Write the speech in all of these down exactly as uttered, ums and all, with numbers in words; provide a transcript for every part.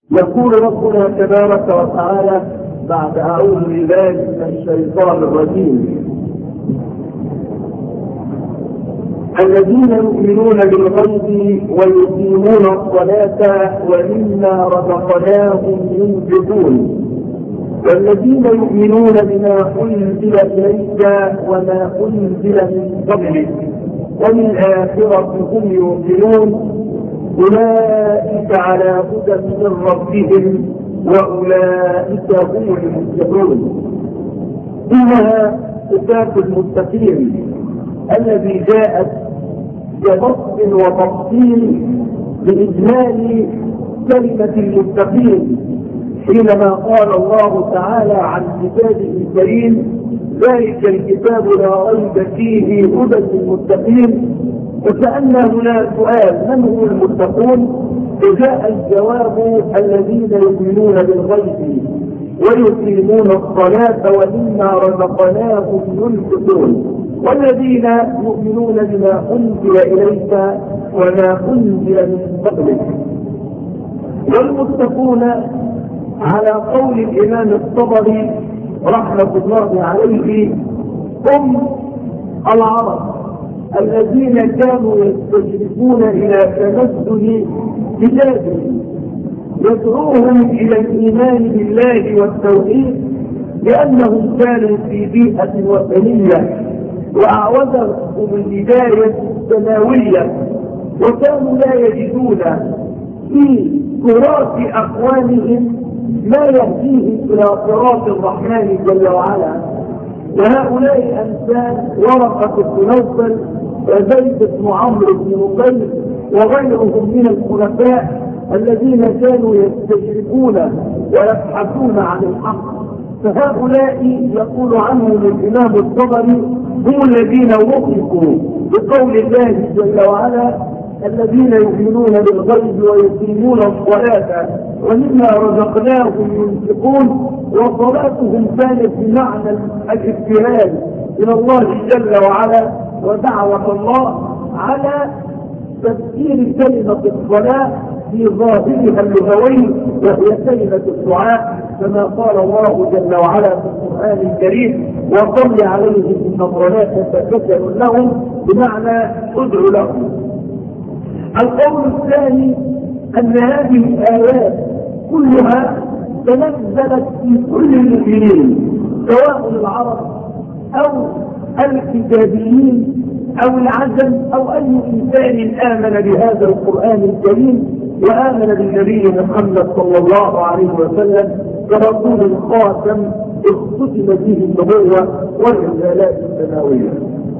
يقول ربنا تبارك وتعالى بعد أعوذ بالله من الشيطان الرجيم: الذين يؤمنون بالغيب ويقيمون الصلاة ومما رزقناهم ينفقون والذين يؤمنون بما أنزل إليك وما أنزل من قبلك وبالآخرة هم يوقنون أولئك على هدى من ربهم وأولئك هم المفلحون. إنها صفات المتقين الذي جاءت بنص وتفصيل بإجمال كلمة المتقين حينما قال الله تعالى عن كتابه الكريم: ذلك الكتاب لا ريب فيه هدى للمتقين. وكأن هنا سؤال: من هم المتقون؟ وجاء الجواب: الذين يؤمنون بالغيب ويقيمون الصلاة ومما رزقناهم ينفقون والذين يؤمنون بما أنزل إليك وما أنزل من قبلك. والمتقون على قول الإمام الطبري رحمة الله عليه هم العرب الذين كانوا يستجلبون إلى تمثل بلادهم يدعوهم إلى الإيمان بالله والتوحيد لأنهم كانوا في بيئة وثنية وأعوزهم الهداية السماوية وكانوا لا يجدون في تراث أقوامهم ما يهديهم إلى صراط الرحمن جل وعلا. وهؤلاء أمثال ورقة بن نوفل وزيد بن عمرو بن نقيل وغيرهم من الخلفاء الذين كانوا يستجربون ويبحثون عن الحق. فهؤلاء يقول عنهم الإمام الطبري هم الذين وفقوا بقول الله جل وعلا: الذين يؤمنون بالغيب ويقيمون الصلاة ومما رزقناهم ينفقون. وصلاتهم كانت بمعنى الابتهال إلى الله جل وعلا ودعوة الله على تفسير كلمة الصلاة في ظاهرها اللغوي وهي كلمة الدعاء كما قال الله جل وعلا في القرآن الكريم: وصل عليهم إن الصلاة سكن لهم، بمعنى ادعو لهم. القول الثاني أن هذه الآيات كلها تنزلت في كل المؤمنين سواء العرب أو الكتابيين أو العجم أو أي إنسان آمن بهذا القرآن الكريم وآمن بالنبي محمد صلى الله عليه وسلم كرسول الخاتم اختتم به النبوة والرسالات السماوية.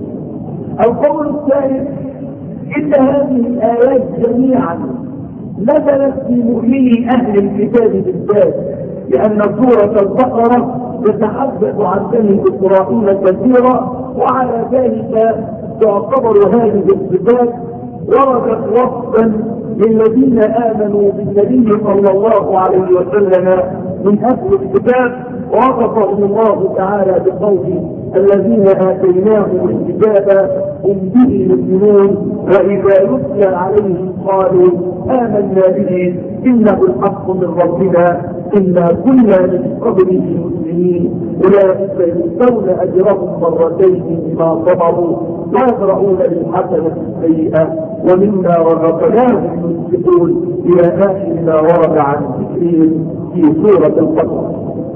القول الثالث: إن هذه الآيات جميعا نزلت في مؤمني أهل الكتاب بالذات، لأن سورة البقرة تتحدث عن بني إسرائيل كثيرا، وعلى ذلك تعتبر هذه الصفات وردت وصفا للذين آمنوا بالنبي صلى الله عليه وسلم من أهل الكتاب، ووصفهم الله تعالى بقوله: الذين آتيناهم الكتاب هم به يؤمنون وإذا يتلى عليهم قالوا آمنا به إنه الحق من ربنا إنا كنا من قبله مسلمين. أولئك يؤتون أجرهم مرتين بما صبروا ويدرؤون بالحسنة السيئة ومما رزقناهم ينفقون إلى آخر ما ورد عن ذكر في سورة البقرة.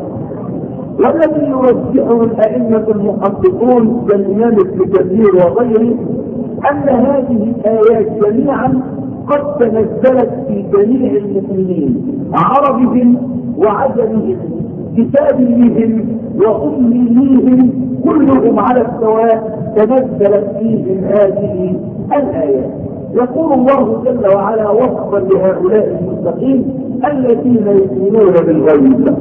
والذي يرجحه الأئمة المحققون كالإمام ابن كثير وغيره أن هذه الآيات جميعا قد تنزلت في جميع المؤمنين عربهم وعجمهم كتابيهم وأميهم كلهم على السواء تنزلت فيهم هذه الآيات. يقول الله جل وعلا وصفا لهؤلاء المتقين الذين يؤمنون بالغيب: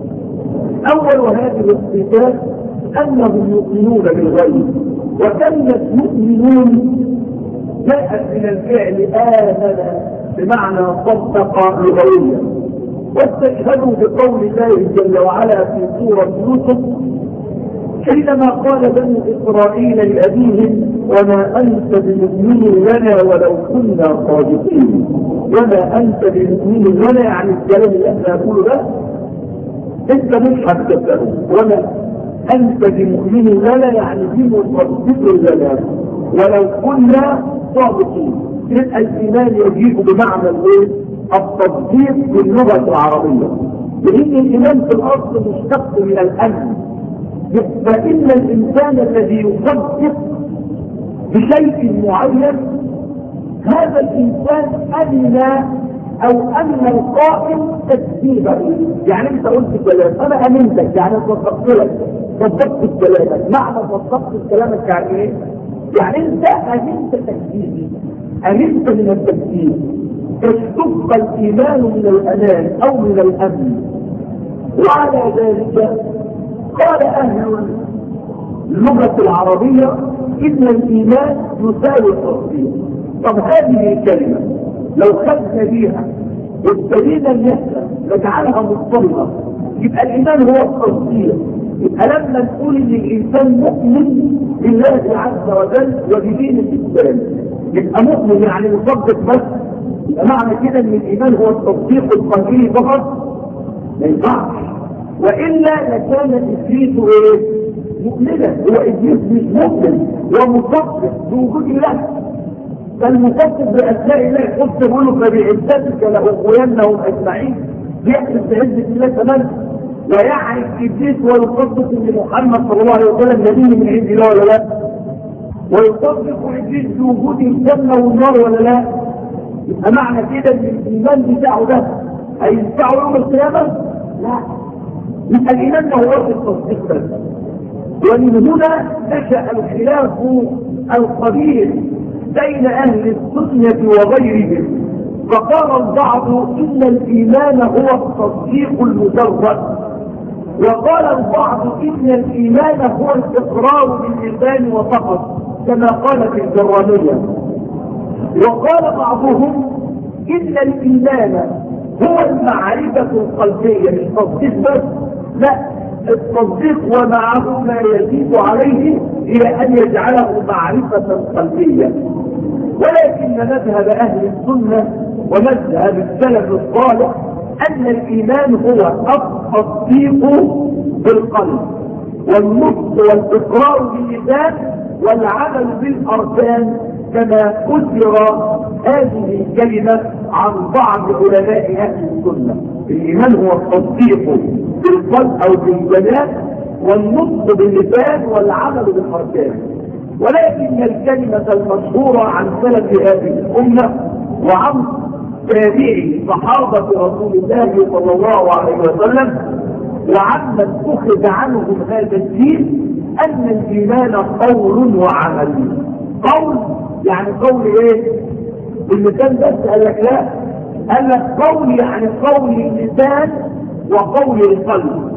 أول هذه الصفات أنهم يؤمنون بالغيب. وكلمة يؤمنون جاءت من الفعل آمن بمعنى صدق لغويا، واستشهدوا بقول الله جل وعلا في سورة يوسف: حينما قال بنو إسرائيل لأبيهم وما أنت بمؤمن لنا ولو كنا صادقين. وما أنت بمؤمن لنا يعني الكلام اللي احنا نقوله ده انت مش هتصدقه. وما أنت بمؤمن لنا يعني بمصدق لنا ولو كنا صادقين. يبقى الإيمان يجيء بمعنى الايه؟ التصديق باللغة العربية، لأن الإيمان في الأصل مشتق من الأمن. فإن الإنسان الذي يصدق بشيء معين هذا الإنسان أمن أو أمن القائل تكذيبه. يعني أنت قلت كلام أنا أمنتك، يعني صدقت لك، صدقت كلامك. معنى صدقت كلامك يعني إيه؟ يعني أنت أمنت تكذيبي، أمنت من التكذيب. اشتق الإيمان من الأمان أو من الأمن. وعلى ذلك قال أهل اللغة العربية إن الإيمان يساوي التصديق. طب هذه الكلمة لو خدنا بيها وابتدينا النحلة نجعلها مضطربة يبقى الإيمان هو التصديق. يبقى لما نقول إن الإنسان مؤمن بالله عز وجل وبدين الإسلام يبقى مؤمن يعني مصدق بس. يبقى معنى كده إن الإيمان هو التصديق القلبي فقط؟ ما ينفعش، وإلا لكان إبليس إيه؟ مؤمنا. هو إبليس مش مؤمن ومصدق بوجود الله، فالمصدق بأسماء الله قلت بقول له فبعزتك لأغوينهم أجمعين. بيحدث بعزة الله كمان ويعرف إبليس ويصدق إن محمد صلى الله عليه وسلم نبي من عند الله ولا لا؟ ويصدق إبليس بوجود الجنة والنار ولا لا؟ يبقى معنى كده إن الإيمان بتاعه ده هينفعه يوم القيامة؟ لا. يبقى الإيمان هو التصديق بس. ومن هنا نشأ الخلاف القبيح بين أهل السنة وغيرهم، فقال البعض إن الإيمان هو التصديق المجرد، وقال البعض إن الإيمان هو الإقرار باللسان وفقط كما قال في الجرانية، وقال بعضهم إن الإيمان هو المعرفة القلبية مش تصديق بس، لا التصديق ومعه ما يزيد عليه إلى أن يجعله معرفة قلبية. ولكن مذهب أهل السنة ومذهب السلف الصالح أن الإيمان هو التصديق بالقلب والنطق والإقرار باللسان والعمل بالأركان، كما أثر هذه الكلمة عن بعض علماء أهل السنة. الإيمان هو التصديق بالقلب أو بالجنان والنطق باللسان والعمل بالأركان. ولكن الكلمة المشهورة عن سلف هذه الأمة وعن تابعي صحابة رسول الله صلى الله عليه وسلم وعن من أخذ عنهم هذا الدين أن الإيمان قول وعمل. قول يعني قول إيه؟ باللسان بس؟ قال لك لا، قال لك قول يعني قول اللسان وقول القلب،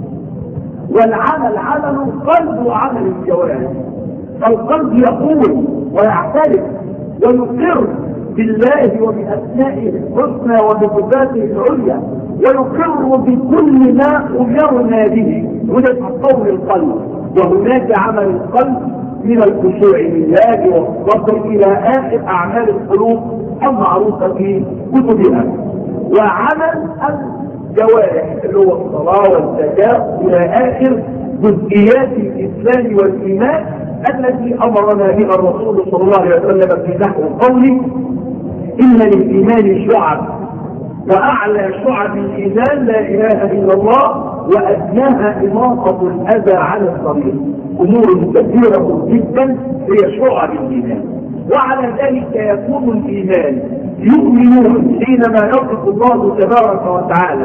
والعمل عمل القلب وعمل الجوارح. فالقلب يقول ويعترف ويقر بالله وبأسمائه الحسنى وبصفاته العليا ويقر بكل ما أمرنا به، هذا قول القلب. وهناك عمل القلب من الخشوع لله والصبر إلى آخر أعمال القلوب المعروفة في كتبها، وعمل الجوارح اللي هو الصلاة والزكاة إلى آخر جزئيات الإسلام والإيمان التي أمرنا بها الرسول صلى الله عليه وسلم في نحو قوله إن للإيمان شعب وأعلى شعب الإيمان لا إله إلا الله وأدناها إماطة الأذى على الطريق. أمور كثيرة جدا هي شعب الإيمان. وعلى ذلك يكون الإيمان يؤمنون حينما يصف الله تبارك وتعالى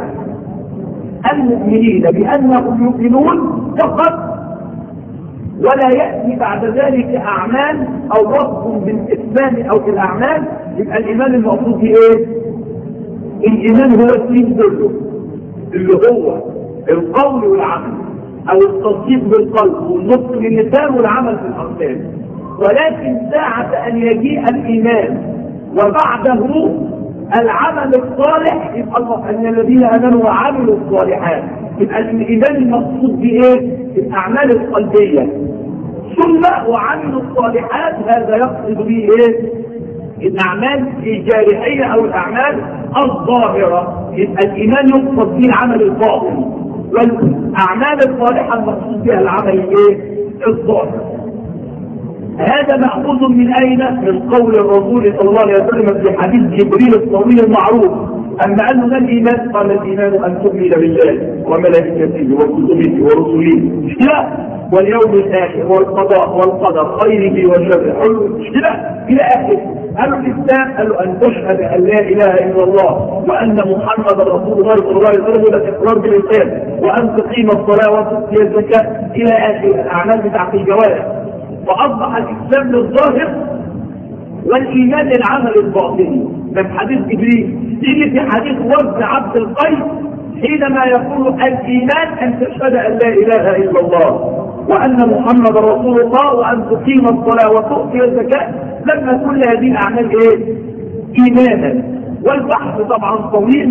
المؤمنين بأنهم يؤمنون فقط، ولا يأتي بعد ذلك أعمال أو وصف بالإسلام أو بالأعمال. يبقى الإيمان المقصود به إيه؟ الإيمان هو الدين كله اللي هو القول والعمل أو التصديق بالقلب والنطق باللسان والعمل بالأركان. ولكن ساعة أن يجيء الإيمان وبعده العمل الصالح يبقى الله أن الذين آمنوا وعملوا الصالحات، يبقى الإيمان المقصود به إيه؟ الأعمال القلبية، ثم وعملوا الصالحات هذا يقصد به ايه؟ الأعمال الجارحية أو الأعمال الظاهرة. يبقى الإيمان يقصد به العمل الباطن، والأعمال الصالحة المقصود بها العمل الايه؟ الظاهر. هذا مأخوذ من أين؟ من قول الرسول صلى الله عليه وسلم في حديث جبريل الطويل المعروف، أما أنه ما الإيمان؟ قال الإيمان أن تؤمن بالله وملائكته وكتبه ورسله واليوم الآخر والقضاء والقدر خيره وشره إلى آخره. قالوا الإسلام قالوا أن تشهد أن لا إله إلا الله وأن محمد رسول الله صلى الله عليه وسلم، الإقرار باللسان، وأن تقيم الصلاة وتؤتي الزكاة إلى آخر الأعمال بتاعت الجوارح. فأصبح الإسلام للظاهر والإيمان للعمل الباطني. ده في حديث جبريل. يجي في حديث وفد عبد القيس حينما يقول الإيمان أن تشهد أن لا إله إلا الله وأن محمد رسول الله وأن تقيم الصلاة وتؤتي الزكاة، لما كل هذه الأعمال إيه؟ إيمانا. والبحث طبعا طويل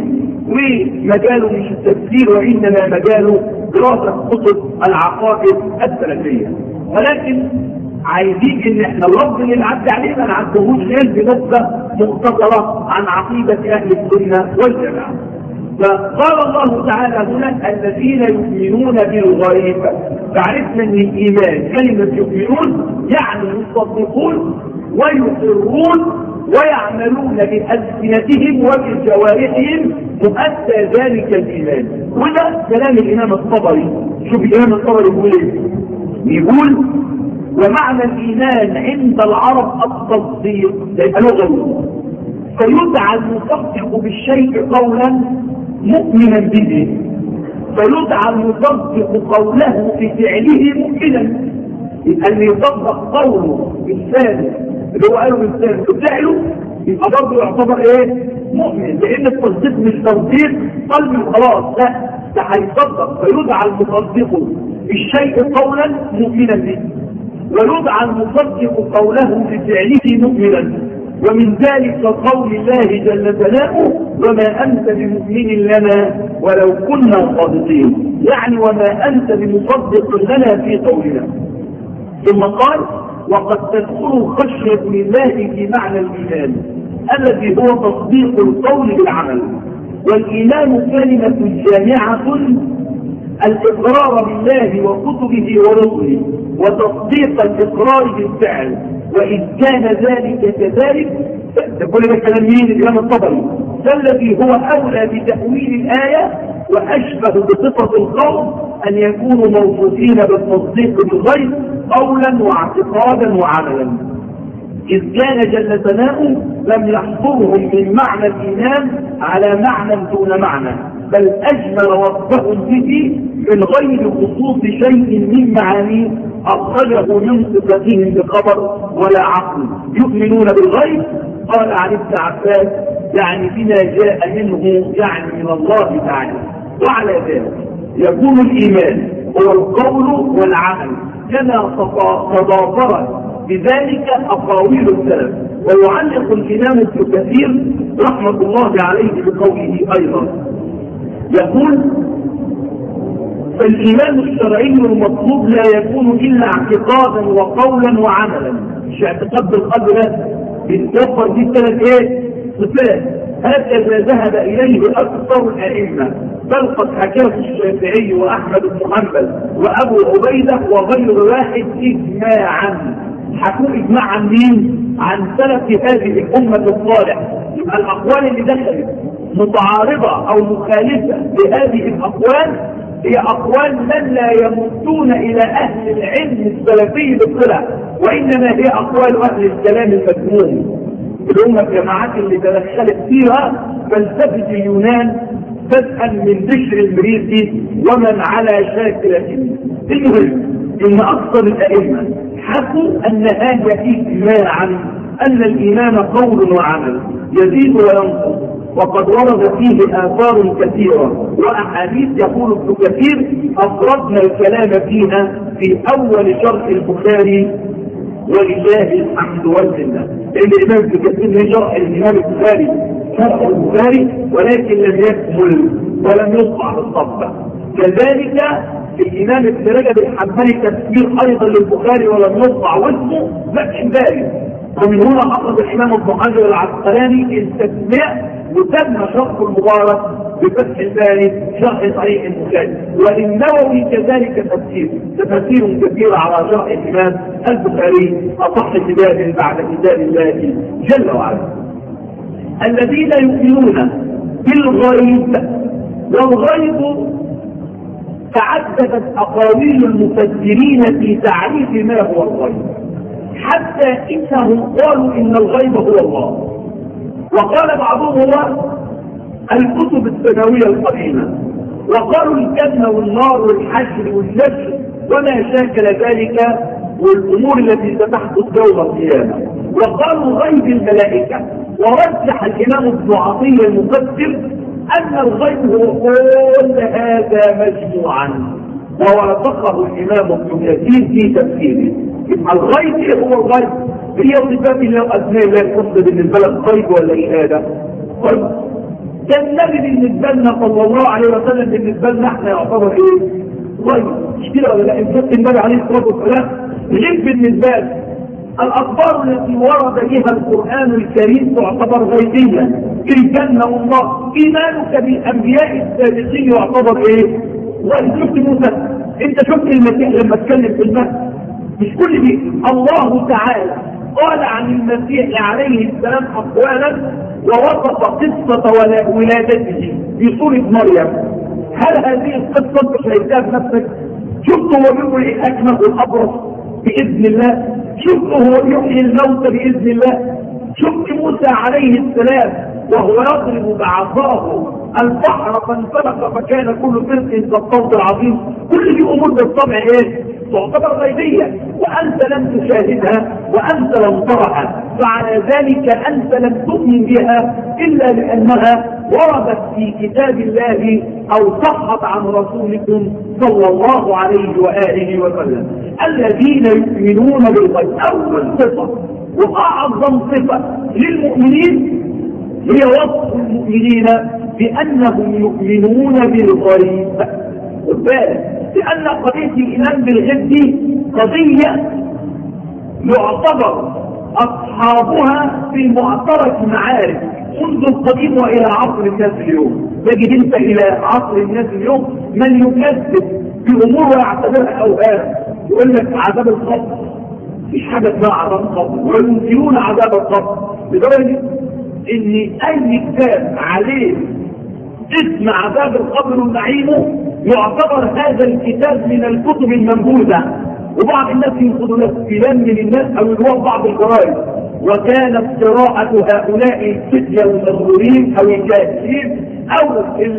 ومجاله مش التفسير وإنما مجاله دراسة كتب العقائد السلفية. ولكن عايزين ان احنا اللفظ اللي نعدي عليه ما نعدهوش غير بنقطة مختصرة عن عقيدة اهل السنة والجماعة. فقال الله تعالى هنا الذين يؤمنون بالغيب. فعرفنا ان الايمان كلمة يؤمنون يعني يصدقون ويقرون ويعملون بألسنتهم وبجوارحهم مؤدى ذلك الإيمان. وده كلام الإمام الطبري. شوف الإمام الطبري يقول ايه؟ يقول ومعنى الإيمان عند العرب التصديق، يبقى لغوي، فيدعى المصدق بالشيء قولا مؤمنا به، فيدعى المصدق قوله بفعله مؤمنا. يبقى اللي يصدق قوله بالثاني اللي هو قاله بالثاني بفعله يبقى برضه يعتبر ايه؟ مؤمن. لأن التصديق مش تصديق قلبي وخلاص، لا، ده هيصدق. فيدعى المصدق بالشيء قولا مؤمنا به، ويدعى المصدق قوله بفعله مؤمنا. ومن ذلك قول الله جل جلاله وما أنت بمؤمن لنا ولو كنا صادقين، يعني وما أنت بمصدق لنا في قولنا. ثم قال وقد تدخل خشية لله في معنى الإيمان الذي هو تصديق القول بالعمل. والإيمان كلمة جامعة الإقرار بالله وكتبه ورسله وتصديق الإقرار بالفعل. وإذ كان ذلك كذلك تقول لك كلام مين؟ الإمام الطبري. فالذي هو أولى بتأويل الآية وأشبه بصفة القول أن يكونوا موصوفين بالتصديق بالغيب قولا واعتقادا وعملا. إذ كان جل ثناؤه لم يحصرهم من معنى الإيمان على معنى دون معنى، بل أجمل وصفهم به من غير خصوص شيء من معانيه أخرجه من صفتهم بخبر ولا عقل. يؤمنون بالغيب قال عن ابن عباس يعني بما جاء منه يعني من الله تعالى. وعلى ذلك يكون الإيمان هو القول والعمل كما تضافرت بذلك أقاويل السلف. ويعلق الإمام ابن كثير رحمة الله عليه بقوله أيضا يقول فالإيمان الشرعي المطلوب لا يكون إلا اعتقادا وقولا وعملا. مش اعتقاد بالقلب بس، بيتوفر فيه ثلاث ايه؟ صفات. هكذا ذهب إليه أكثر الأئمة، بل قد حكاه الشافعي وأحمد بن حنبل وأبو عبيدة وغير واحد إجماعا. حكوا إجماعا مين؟ عن سلف هذه الأمة الصالح. يبقى الأقوال اللي دخلت متعارضة أو مخالفة لهذه الأقوال هي أقوال من لا يمتون إلى أهل العلم السلفي بالصلة، وإنما هي أقوال أهل الكلام المذموم اللي هم الجماعات اللي تدخلت فيها فلسفة اليونان بدءا من بشر المريسي ومن على شاكلته. المهم إن أكثر الأئمة حكوا أن هذا إجماعا أن الإيمان قول وعمل يزيد وينقص، وقد ورد فيه آثار كثيرة وأحاديث. يقول ابن كثير أفردنا الكلام فيها في أول شرح البخاري ولله الحمد والمنة. لأن الإمام ابن كثير شرح الإمام البخاري شرح البخاري ولكن لم يكمل ولم يطبع بالطبع. كذلك الامام ابن رجب الحنبلي تفسير ايضا للبخاري ولم يطبع واسمه فتح الباري، ومن هنا اخذ الامام ابن حجر العسقلاني التسمية وسمى شرح المبارك بفتح الباري شرح صحيح البخاري، وللنووي كذلك تفسير تفاسير كثيرة على شرح الامام البخاري اصح كتاب بعد كتاب الله جل وعلا. الذين يؤمنون بالغيب، والغيب تعددت اقاويل المفسرين في تعريف ما هو الغيب، حتى انهم قالوا ان الغيب هو الله، وقال بعضهم هو الكتب السماويه القديمه، وقالوا الجنه والنار والحشر والنشر وما شاكل ذلك والامور التي ستحدث يوم القيامه، وقالوا غيب الملائكه. ورجح الامام ابن عطيه المفسر ان الغيب هو كل هذا مجموعا، ووافقه الامام ابن كثير في تفسيره. يبقى الغيب هو الغيب، هي صفات الله واسماء الله الحسنى بالنسبه لك غيب ولا ايه هذا؟ غيب. كان النبي بالنسبه لنا صلى الله عليه وسلم بالنسبه لنا احنا يعتبر ايه؟ غيب، مش كده ولا لا؟ ان كان النبي عليه الصلاه والسلام غيب بالنسبه لنا. الأخبار التي ورد بها القرآن الكريم تعتبر غيبية، الجنة والله. إيمانك بالأنبياء السابقين يعتبر إيه؟ وشفت موسى، أنت شفت المسيح لما اتكلم في المهد، مش كل دي. الله تعالى قال عن المسيح عليه السلام أقوالا ووصف قصة ولادته في سورة مريم. هل هذه القصة أنت شايفها بنفسك؟ شفت هو بيقول إيه؟ أكمل الأبرص بإذن الله، شفت هو يحيي الموت بإذن الله، شفت موسى عليه السلام وهو يضرب بعصاه البحر فانفلق فكان كل فرق كالصوت العظيم. كل دي امور بالطبع ايه؟ تعتبر غيبيه، وانت لم تشاهدها وانت لم ترها، فعلى ذلك انت لم تؤمن بها الا لانها وردت في كتاب الله او صحت عن رسولكم صلى الله عليه واله وسلم. الذين يؤمنون بالغيب، اول صفه واعظم صفه للمؤمنين هي وصف المؤمنين بانهم يؤمنون بالغيب. وبالك لان قضيه الايمان بالغيب دي قضيه يعتبر اصحابها في معترك معارف منذ القديم والى عصر الناس اليوم. تجد انت الى عصر الناس اليوم من يكذب بامور ويعتبرها اوهام، يقول لك عذاب القبر، مفيش حاجه اسمها عذاب القبر، وينكرون عذاب القبر لدرجه ان اي كتاب عليه اسم عذاب القبر ونعيمه يعتبر هذا الكتاب من الكتب المنبوذه، وبعض الناس ينقضوا له فلان من الناس او يروح بعض الجرائد. وكانت قراءة هؤلاء الفتية المغرورين او الجاهلين او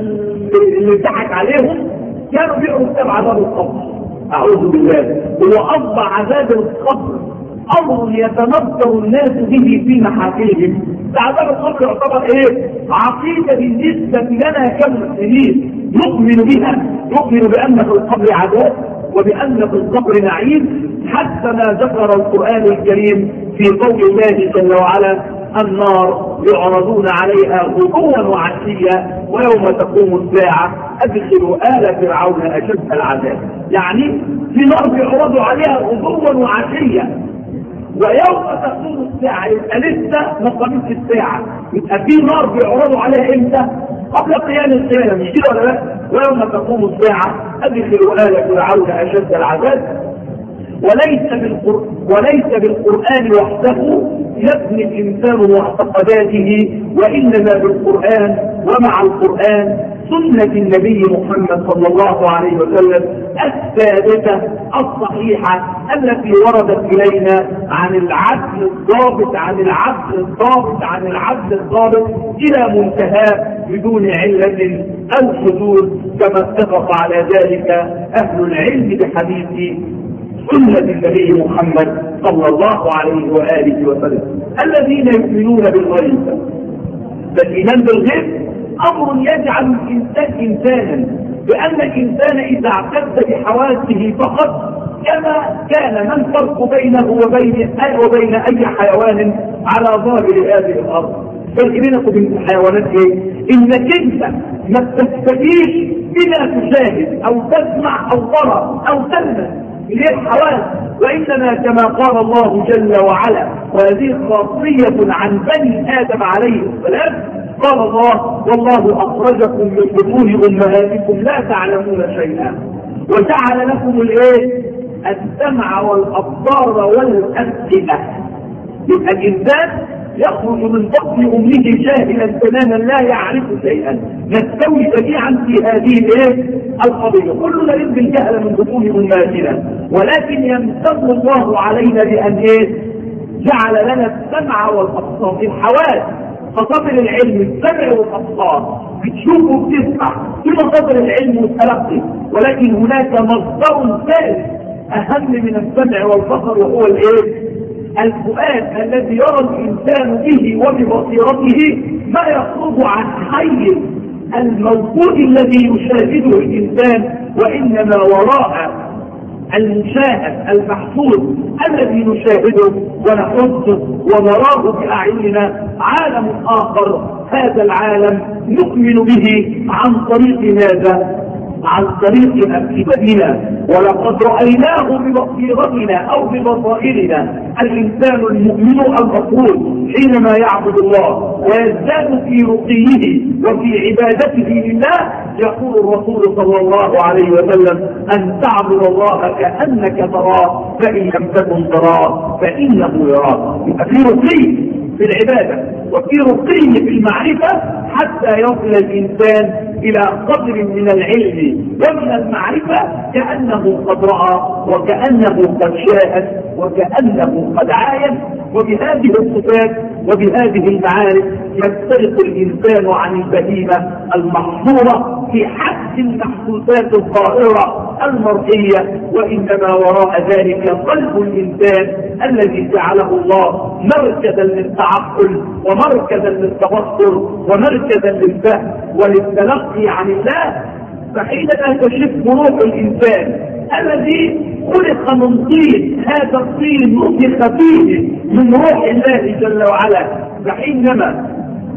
اللي ضحك عليهم كانوا بيقروا كتاب عذاب القبر. اعوذ بالله. هو اصبح عذاب القبر امر يتنظر الناس به في محافلهم. عذاب القبر يعتبر ايه؟ عقيده بالنسبه لنا كمسلمين نؤمن بها، نؤمن بان في القبر عذاب وبان في القبر نعيم، حتى ما ذكر القران الكريم في قول الله جل وعلا: النار يعرضون عليها غدوا وعشيا ويوم تقوم الساعه ادخلوا ال فرعون اشد العذاب. يعني في نار بيعرضوا عليها غدوا وعشيا، ويوم تقوم الساعه يبقى لسه ما قامتش الساعه، يبقى في نار بيعرضوا عليها امتى؟ قبل قيام القيامه، مش كده ولا لا؟ ويوم تقوم الساعه ادخلوا ال فرعون اشد العذاب. وليس بالقرآن وليس بالقرآن وحده يبني الإنسان معتقداته، وإنما بالقرآن ومع القرآن سنة النبي محمد صلى الله عليه وسلم الثابتة الصحيحة التي وردت إلينا عن العدل الضابط عن العدل الضابط عن العدل الضابط إلى منتهى بدون علة أو شذوذ، كما اتفق على ذلك أهل العلم بحديث سنة النبي محمد صلى الله عليه وآله وسلم. الذين يؤمنون بالغيب، فالإيمان بالغيب أمر يجعل الإنسان إنسانا، لأن الإنسان إذا اعتد بحواسه فقط كما كان ما الفرق بينه وبين وبين أي حيوان على ظاهر هذه الأرض. فرق بينك وبين الحيوانات ايه؟ انك انت ما بتستفيدش بما تشاهد او تسمع او ترى او تلمس اللي هي الحواس، وانما كما قال الله جل وعلا، وهذه خاصيه عن بني ادم عليه السلام، قال الله: والله اخرجكم من بطون امهاتكم لا تعلمون شيئا وجعل لكم الايه؟ السمع والابصار والافئده. يبقى الانسان يخرج من بطن امه جاهلا تماما لا يعرف شيئا. نستوي جميعا في هذه الايه؟ القضيه، كلنا نلقي الجهل من بطون امهاتنا، ولكن يمتن الله علينا بان ايه؟ جعل لنا السمع والابصار، الحواس، مصادر العلم، السمع والابصار، بتشوف وبتسمع في مصادر العلم والتلقي، ولكن هناك مصدر ثالث اهم من السمع والبصر، وهو الايه؟ الفؤاد الذي يرى الانسان به وببصيرته ما يخرج عن حيز الموجود الذي يشاهده الانسان، وانما وراء المشاهد المحسوس الذي نشاهده ونحسه ونراه باعيننا عالم اخر. هذا العالم نؤمن به عن طريق ماذا؟ عن طريق أفئدتنا، ولقد رأيناه ببصيرتنا أو ببصائرنا. الإنسان المؤمن المفروض حينما يعبد الله ويزداد في رقيه وفي عبادته لله، يقول الرسول صلى الله عليه وسلم: أن تعبد الله كأنك تراه، فإن لم تكن تراه فإنه يراك. يبقى في رقي في العبادة وفي رقي في المعرفة حتى يصل الإنسان إلى قدر من العلم ومن المعرفة كأنه قد رأى وكأنه قد شاهد وكأنه قد عاين. وبهذه الصفات وبهذه المعارف يفترق الإنسان عن البهيمة المحصورة في حد المحسوسات الظاهرة المرئية، وإنما وراء ذلك قلب الإنسان الذي جعله الله مركزا للتعقل ومركزا للتبصر ومركزا للفهم وللتلقي عن الله. فحينما تشف روح الإنسان الذي خلق من طين، هذا الطين نفخ فيه من روح الله جل وعلا، فحينما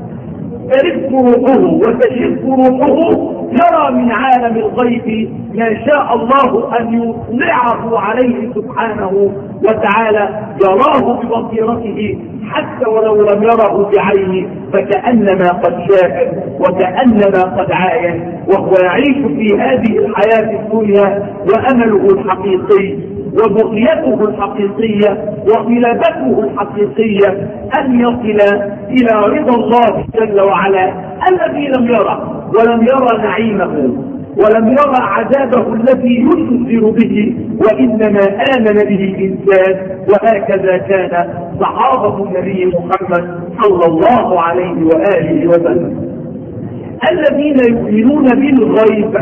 ترف روحه وتشف روحه يرى من عالم الغيب ما شاء الله أن يطلعه عليه سبحانه وتعالى، يراه ببصيرته حتى ولو لم يره بعينه، فكأنما قد شاهد وكأنما قد عاين، وهو يعيش في هذه الحياة الدنيا وأمله الحقيقي وبغيته الحقيقية وطلبته الحقيقية أن يصل إلى رضا الله جل وعلا الذي لم يره ولم يرى نعيمه ولم يرى عذابه الذي ينذر به، وإنما آمن به الإنسان. وهكذا كان صحابة النبي محمد صلى الله عليه وآله وسلم الذين يؤمنون بالغيب.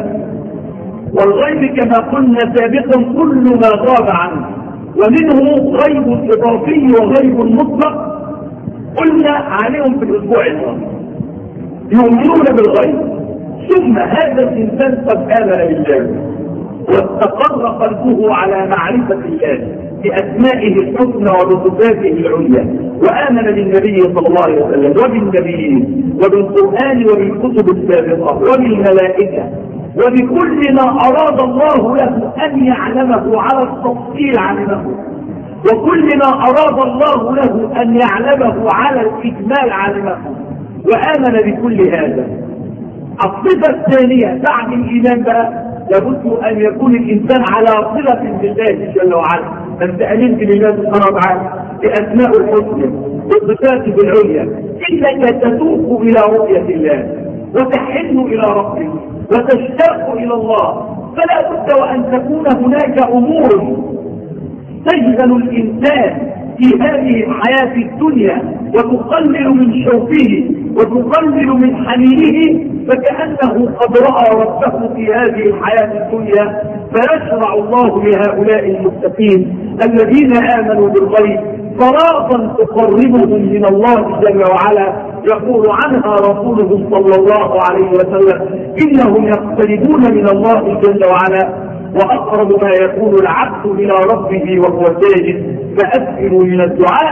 والغيب كما قلنا سابقا كل ما غاب عنه، ومنه غيب إضافي وغيب مطلق قلنا عليهم في الأسبوع الماضي. يؤمنون بالغيب، ثم هذا الإنسان قد آمن بالله واستقر قلبه على معرفة الله بأسمائه الحسنى وبصفاته العليا، وآمن بالنبي صلى الله عليه وسلم وبالنبيين وبالقرآن وبالكتب السابقة وبالملائكة وبكل ما أراد الله له أن يعلمه على التفصيل علمه، وكل ما أراد الله له أن يعلمه على الإجمال علمه، وآمن بكل هذا. الصفة الثانية بعد الإيمان بقى لابد أن يكون الإنسان على صلة بالله جل وعلا. أنت آمنت بالله سبحانه وتعالى بأسماء الحسنى وصفاته العليا، إنك تتوق إلى رؤية الله وتحن إلى ربك وتشتاق إلى الله، فلا بد وأن تكون هناك أمور تجذل الإنسان في هذه الحياة الدنيا وتقلل من شوقه وتقلل من حنينه، فكأنه قد رأى ربه في هذه الحياة الدنيا. فيشرع الله لهؤلاء المتقين الذين آمنوا بالغيب صراطا تقربهم من الله جل وعلا. يقول عنها رسوله صلى الله عليه وسلم: إنهم يقتربون من الله جل وعلا وأقرب ما يكون العبد إلى ربه وهو ساجد، فأكثروا من الدعاء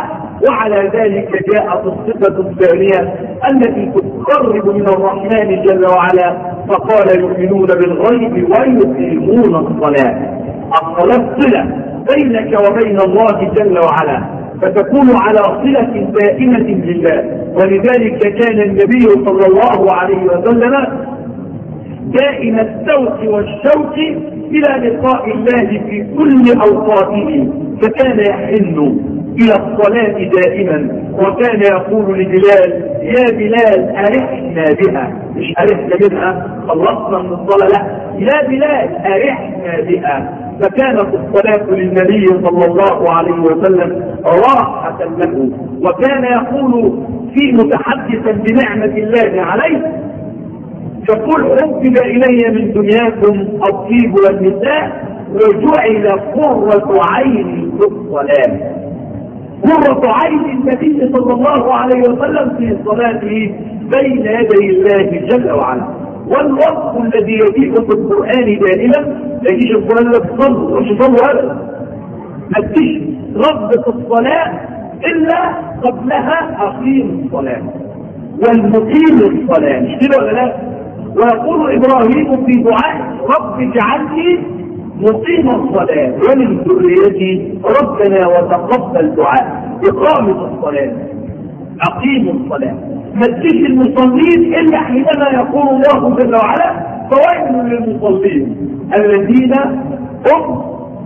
وعلى ذلك جاءت الصفة الثانية التي تقرب من الرحمن جل وعلا، فقال يؤمنون بالغيب ويقيمون الصلاة. الصلاة صلة بينك وبين الله جل وعلا، فتكون على صلة دائمة لله. ولذلك كان النبي صلى الله عليه وسلم دائم السوق والشوق إلى لقاء الله في كل أوقاته، فكان يحن إلى الصلاة دائما، وكان يقول لبلال: يا بلال أرحنا بها، مش أرحنا منها خلصنا من الصلاة، لا، يا بلال أرحنا بها. فكانت الصلاة للنبي صلى الله عليه وسلم راحة له، وكان يقول في متحدثا بنعمة الله عليه: فقل حبب إلي من دنياكم الطيب والنساء وجعل قرة عيني في الصلاة. قرة عين النبي صلى الله عليه وسلم في صلاته بين يدي الله جل وعلا. والوصف الذي يجيء في القرآن دائما، لا يجيش القرآن لا تصلوا مش تصلوا ابدا، ما تجيش ربط الصلاة إلا قبلها أقيم الصلاة والمقيم الصلاة، مش كده ولا لا؟ ويقول إبراهيم في دعاء: رب اجعلني مقيم الصلاة ومن ذريتي ربنا وتقبل دعاء. إقامة الصلاة، أقيم الصلاة. ما تجيش المصلين إلا حينما يقول الله جل وعلا: فويل للمصلين الذين هم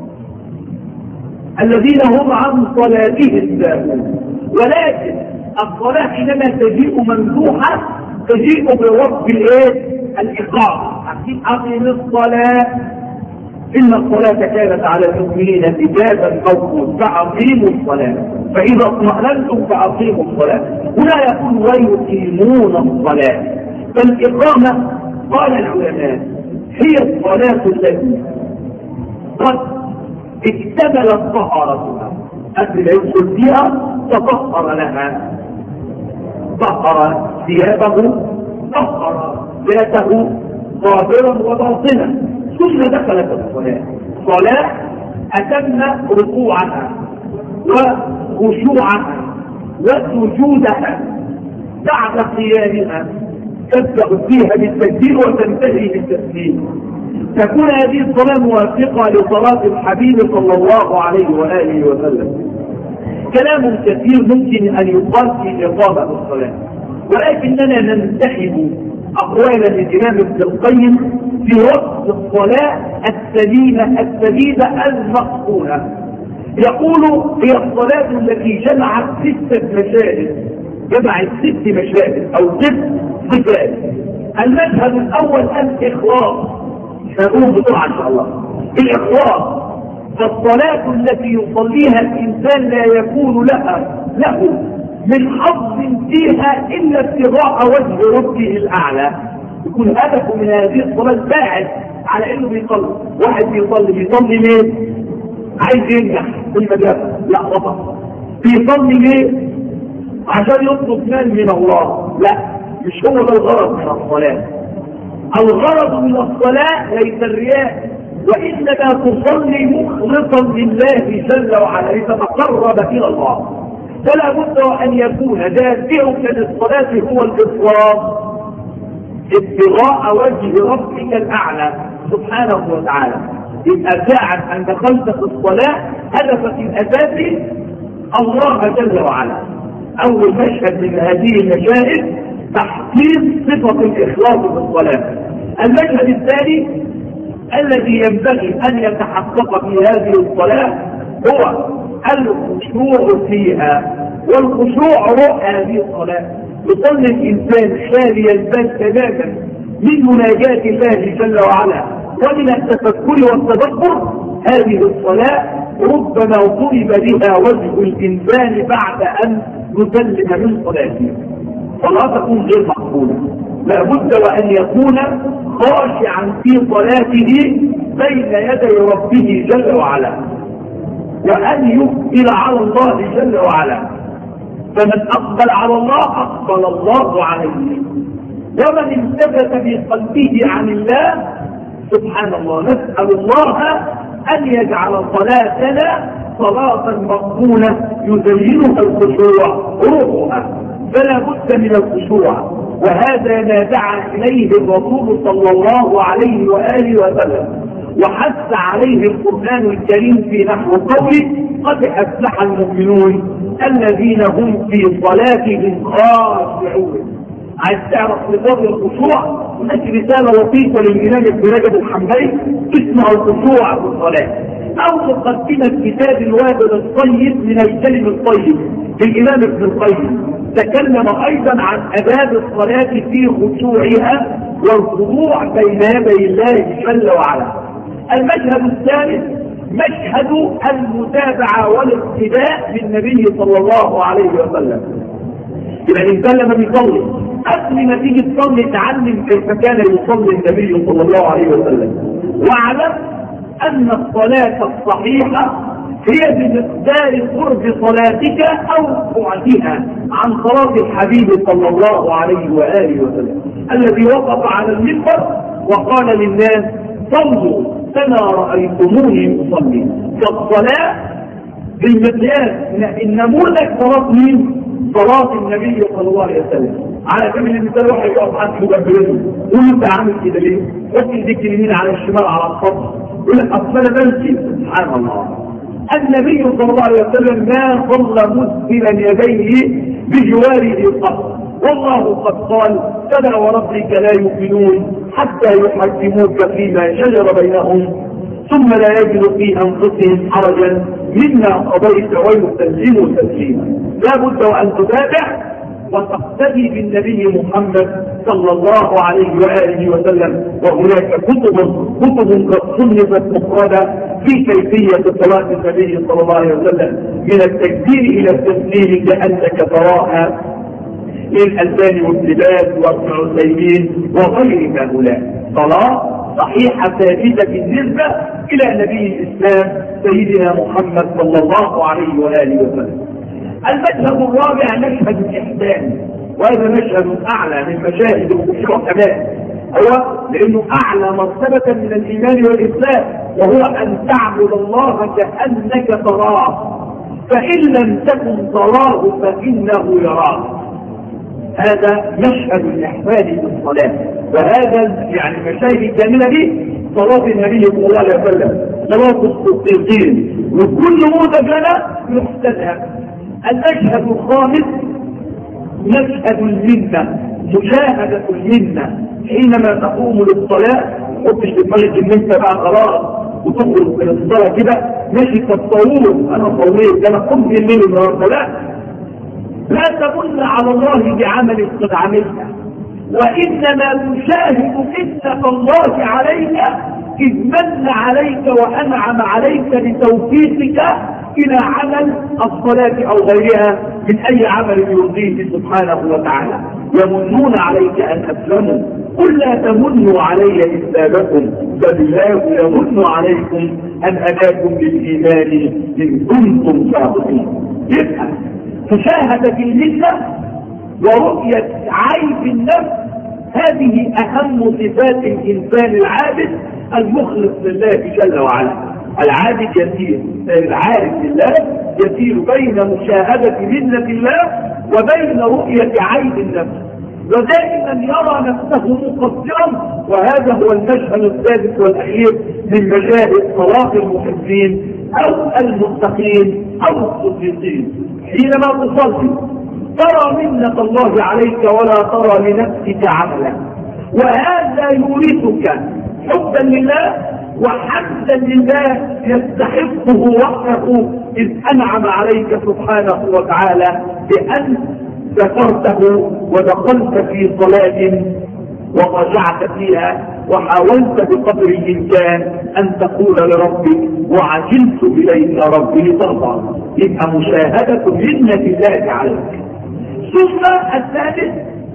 الذين هم عن صلاتهم ساهون. ولكن الصلاة حينما تجيء ممدوحة تجيء بوصف الايه؟ الإقامة. أقيم الصلاة إن الصلاة كانت على المؤمنين كتابا موقوتا، فأقيموا الصلاة، فإذا اطمأننتم فأقيموا الصلاة. هنا يقول ويقيمون الصلاة. فالإقامة قال العلماء هي الصلاة التي قد اكتملت طهارتها، قبل ما يدخل فيها تطهر لها، طهر ثيابه، طهر ذاته ظاهرا وباطنا، ثم دخلت الصلاة. صلاة أتم ركوعها وخشوعها وسجودها بعد قيامها، تبدأ فيها بالتكبير وتنتهي بالتسليم. تكون هذه الصلاة موافقة لصلاة الحبيب صلى الله عليه وآله وسلم. كلام كثير ممكن أن يقال في إقامة الصلاة، ولكننا ننتحب أقوالا للإمام ابن القيم في وصف الصلاة السليمة السديدة المقبولة. يقول: هي الصلاة التي جمعت ستة مشاهد، جمعت ست مشاهد أو ست صفات. المشهد الأول الإخلاص، سنقول بسرعة إن شاء الله. الإخلاص، فالصلاة التي يصليها الإنسان لا يكون لها له من حظ فيها إلا ابتغاء وجه ربه الأعلى. يكون هدفه من هذه الصلاة باعث على إنه بيصلي. واحد بيصلي بيصلي ليه؟ عايز ينجح في المدرسة، لا غلط. بيصلي ليه؟ عشان يطلب مال من الله، لا، مش هو ده الغرض من الصلاة. الغرض من الصلاة ليس الرياء، وإنما تصلي مخلصا لله جل وعلا لتتقرب إلى الله. فلا بد أن يكون دافعك للصلاة هو الإخلاص، ابتغاء وجه ربك الأعلى سبحانه وتعالى. يبقى ساعة أن دخلت في الصلاة هدفك الأساسي الله جل وعلا. أول مشهد من هذه المشاهد تحقيق صفة الإخلاص في الصلاة. المشهد الثاني الذي ينبغي أن يتحقق في هذه الصلاة هو الخشوع فيها. والخشوع روح هذه الصلاة. يصلي الإنسان خالي البال تماما من مناجاة الله جل وعلا ومن التفكر والتدبر. هذه الصلاة ربما طلب بها وجه الإنسان بعد أن يسلم من صلاته، فلا تكون غير مقبولة. لابد وأن يكون خاشعا في صلاته بين يدي ربه جل وعلا، وأن يقبل على الله جل وعلا. فمن أقبل على الله أقبل الله عليه، ومن التفت بقلبه عن الله سبحان الله. نسأل الله أن يجعل صلاتنا صلاة مقبولة يزينها الخشوع روحها، فلا بد من الخشوع، وهذا ما دعا إليه الرسول صلى الله عليه وآله وسلم، وحث عليه القرآن الكريم في نحو قوله قد أفلح المؤمنون الذين هم في صلاتهم خاشعون. عايز تعرف لفظ الخشوع؟ هناك رسالة لطيفة للإمام ابن رجب الحنبلي اسمها الخشوع في الصلاة، أو مقدمة كتاب الوابل الطيب من الكلم الطيب للإمام ابن القيم، تكلم أيضا عن آداب الصلاة في خشوعها والخضوع بين يدي الله جل وعلا. المشهد الثالث مشهد المتابعة والاقتداء بالنبي صلى الله عليه وسلم. يبقى الإنسان لما بيصلي قبل ما تيجي تصلي تعلم كيف كان يصلي النبي صلى الله عليه وسلم، واعلم أن الصلاة الصحيحة هي بمقدار قرب صلاتك أو بعدها عن صلاة الحبيب صلى الله عليه وآله وسلم الذي وقف على المنبر وقال للناس صلوا كما رأيتموني أصلي. فالصلاة بالمقياس النموذج صلاة مين؟ صلاة النبي صلى الله عليه وسلم. على سبيل المثال واحد يقف عند مجبرته يقول له انت عامل كده ليه؟ وكل ذيك اليمين على الشمال على الخط يقول لك اصل انا بمشي. سبحان الله. النبي صلى الله عليه وسلم ما صلى مسبلا يديه بجواره قط، والله قد قال فلا وربك لا يؤمنون حتى يحكموك فيما شجر بينهم ثم لا يجد في انفسهم حرجا مما قضيت ويسلموا تسليما. لا بد وان تتابع وتقتدي بالنبي محمد صلى الله عليه واله وسلم. وهناك كتب كتب قد صنفت مفردة في كيفية صلاة النبي صلى الله عليه وسلم من التكبير الى التسليم كأنك تراها للألباني والسبات وابن عثيمين وغير هؤلاء. صلاة صحيحة ثابتة بالنسبة إلى نبي الإسلام سيدنا محمد صلى الله عليه وآله وسلم. المشهد الرابع مشهد الإحسان، وهذا مشهد أعلى من مشاهد الخشوع كمان، هو لأنه أعلى مرتبة من الإيمان والإسلام، وهو أن تعبد الله كأنك تراه، فإن لم تكن تراه فإنه يراك. هذا مشهد الإحسان في الصلاة، وهذا يعني المشاهد الكاملة دي صلاة النبي صلى الله عليه وسلم، صلاة الصديقين، وكل موجب لنا يحتذى. المشهد الخامس مشهد المنة، مشاهدة المنة حينما تقوم للصلاة وتحطش في دماغك ان انت بقى خلاص وتخرج من الصلاة كده ماشي كالطاووس انا صليت انا قمت الليل النهارده. لا لا تمن على الله بعمل قد عملته، وانما تشاهد منة الله عليك اذ من عليك وانعم عليك بتوفيقك الى عمل الصلاة او غيرها من اي عمل يرضيه سبحانه وتعالى. يمنون عليك ان اسلموا قل لا تمنوا علي اسلامكم بل الله يمن عليكم ان هداكم للايمان ان كنتم صادقين. يبقى مشاهدة المنة ورؤية عيب النفس هذه اهم صفات الانسان العابد المخلص لله جل وعلا. العابد يسير العارف بالله يسير بين مشاهدة منة الله وبين رؤية عيب النفس، ودائما يرى نفسه مقصرا. وهذا هو المشهد السادس والاخير من مشاهد صلاة المحبين او المتقين او الصديقين. حينما تصلي ترى منة الله عليك ولا ترى لنفسك عملا، وهذا يورثك حبا لله وحمدا لله يستحقه وحده إذ أنعم عليك سبحانه وتعالى بأن ذكرته ودخلت في صلاة وخشعت فيها وحاولت بقدر الإمكان أن تقول لربك وعجلت إليك ربي لترضى. يبقى مشاهدة منة الله عليك. ثم الثالث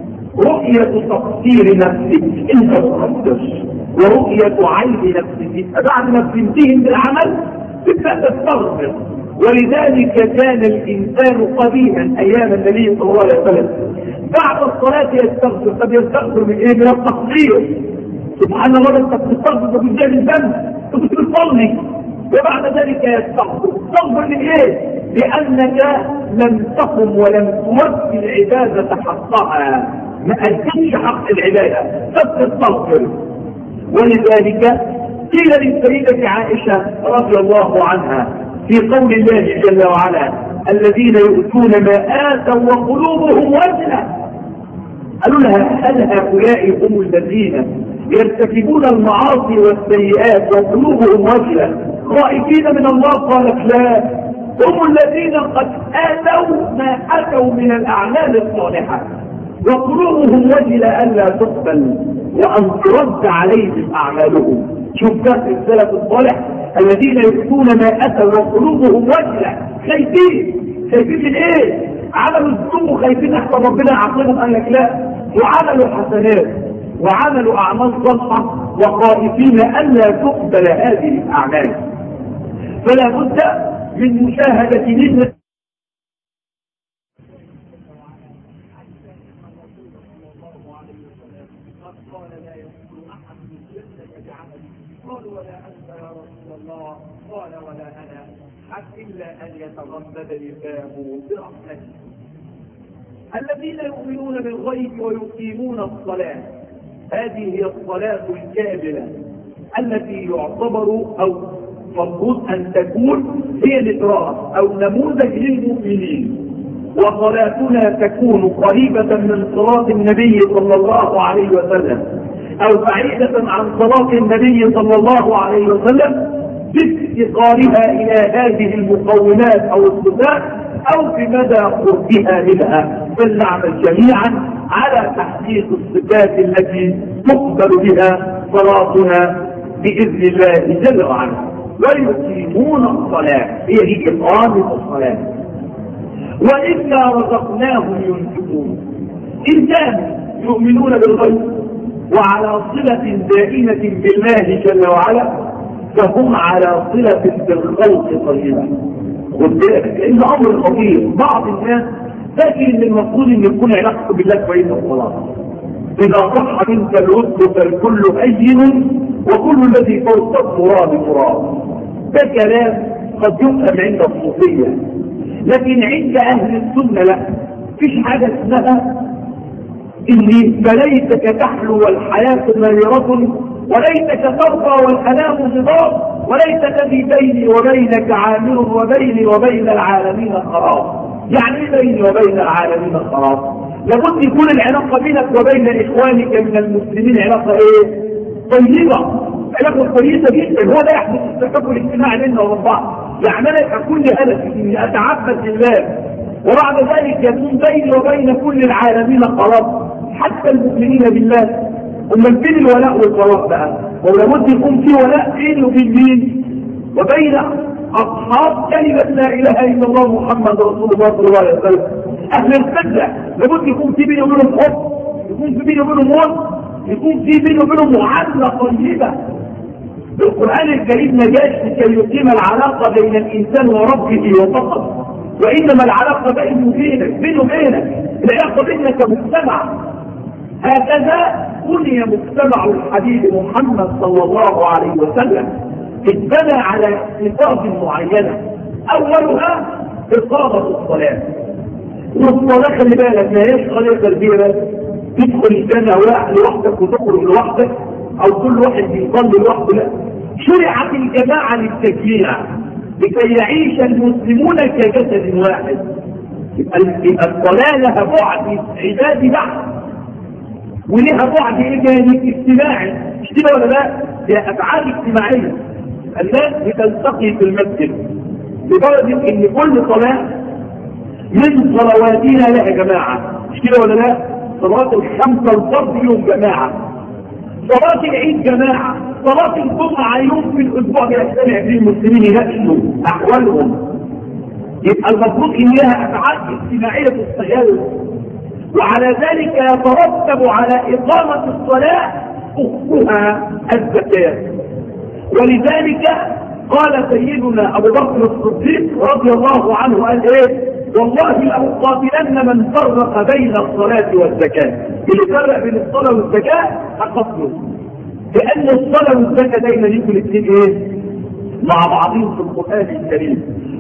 رؤية تقصير نفسك انت تقدس ورؤية عيب نفسك. بعد ما بتنتهي بالعمل تبدأ تستغفر، ولذلك كان الإنسان قديما أيام النبي صلى الله عليه وسلم بعد الصلاة يستغفر. طب يستغفر من إيه؟ من التقصير. سبحان الله انت بتستغفر من جهل الذنب، انت بتصلي وبعد ذلك يستغفر. تستغفر من إيه؟ لأنك لم تقم ولم تؤدي العبادة حقها، ما أديتش حق العبادة فاستغفر. ولذلك قيل للسيدة عائشة رضي الله عنها في قول الله جل وعلا: الذين يؤتون ما آتوا وقلوبهم وجلة. قالوا لها: هل هؤلاء هم الذين يرتكبون المعاصي والسيئات وقلوبهم وجلة خائفين من الله؟ قالت: لا، هم الذين قد آتوا ما أتوا من الأعمال الصالحة وقلوبهم وجلة ألا تقبل وأن ترد عليهم أعمالهم. شوف كيف السلف الصالح: الذين يؤتون ما أتوا وقلوبهم وجلة، خايفين. خايفين من إيه؟ عملوا الذنوب وخايفين أحسن ربنا يعاقبهم. قال لك لا، وعملوا حسنات وعملوا أعمال صالحة وخائفين ألا تقبل هذه الأعمال. فلا بد من مشاهدة نسبة قال: لا يدخل أحد من الجنة بعمله. قالوا: ولا أنت يا رسول الله؟ قال: ولا أنا، حتى إلا أن يتغمدني الله برحمته. الذين يؤمنون بالغيب ويقيمون الصلاة، هذه هي الصلاة الكاملة التي يعتبر أو مفروض أن تكون هي الإدراك أو نموذج للمؤمنين. وصلاتنا تكون قريبة من صلاة النبي صلى الله عليه وسلم أو بعيدة عن صلاة النبي صلى الله عليه وسلم بافتقارها إلى هذه المقومات أو الصفات أو بمدى قربها منها. فلنعمل جميعا على تحقيق الصفات التي تقبل بها صلاتنا بإذن الله جل وعلا. ويقيمون الصلاة، هي هي إقامة الصلاة. وإنا رزقناهم ينفقون. إن كانوا يؤمنون بالغيب وعلى صلة دائمة بالله جل وعلا فهم على صلة بالخلق طيبة. لأن أمر خطير. بعض الناس فاكر إن المفروض أن يكون علاقته بالله كويسة وخلاص. إذا صح منك الود فالكل هين وكل الذي فوق التراب تراب. ده كلام قد يفهم عند الصوفية، لكن عند أهل السنة لا، فيش حاجة اسمها إني فليتك تحلو والحياة مريرة وليتك ترضى والأنام ضباب وليتك في بيني وبينك عامر وبيني وبين العالمين خراب. يعني ايه بيني وبين العالمين خراب؟ لابد يكون العلاقة بينك وبين إخوانك من المسلمين علاقة ايه؟ طيبة، علاقة كويسة جدا. هو لا يحدث التكافل الاجتماعي بيننا وبين بعض. يعني انا يبقى كل هدفي اني اتعبد لله وبعد ذلك يكون بيني وبين كل العالمين خلاص حتى المؤمنين بالله. ومن فين الولاء والبراء بقى؟ ولابد يكون في ولاء بيني وبين مين؟ وبين اصحاب كلمة لا اله الا الله محمد رسول الله صلى الله عليه وسلم. اهل القبلة لابد يكون في بيني وبينهم حب، يكون في بيني وبينهم ود، يكون في بيني وبينهم معاملة طيبة. القرآن الكريم ما جاش لكي يقيم العلاقة بين الإنسان وربه وفقط، وإنما العلاقة بينه وبينك، بينه وبينك، العلاقة بينك مجتمع. هكذا بني مجتمع الحبيب محمد صلى الله عليه وسلم، اتبنى على صفات معينة، أولها إقامة الصلاة. والصلاة خلي بالك ما هيش قضية تربية، تدخل الجنة لوحدك وتخرج لوحدك أو كل واحد بيصلي لوحده، لا. شرعت الجماعة للتجميع لكي يعيش المسلمون كجسد واحد. يبقى الصلاة لها بعد عبادي بحت ولها بعد إيجابي اجتماعي، مش كده ولا لا؟ هي أفعال اجتماعية. الناس بتلتقي في المسجد لدرجة إن كل صلاة من صلواتنا لها جماعة، مش كده ولا لا؟ صلاة الخمسة الفرض يوم جماعة، صلاة العيد جماعة، صلاة الجمعة يوم في الأسبوع بيجتمع فيه المسلمين يناقشوا أحوالهم. يبقى المفروض إن لها أفعال اجتماعية تستغل، وعلى ذلك يترتب على إقامة الصلاة أختها الزكاة. ولذلك قال سيدنا أبو بكر الصديق رضي الله عنه قال إيه؟ والله لأقاتلن من فرق بين الصلاة والزكاة. اللي فرق بين الصلاة والزكاة أقتله، لأن الصلاة والزكاة دايما يكون الاثنين إيه؟ مع بعضهم في القرآن الكريم.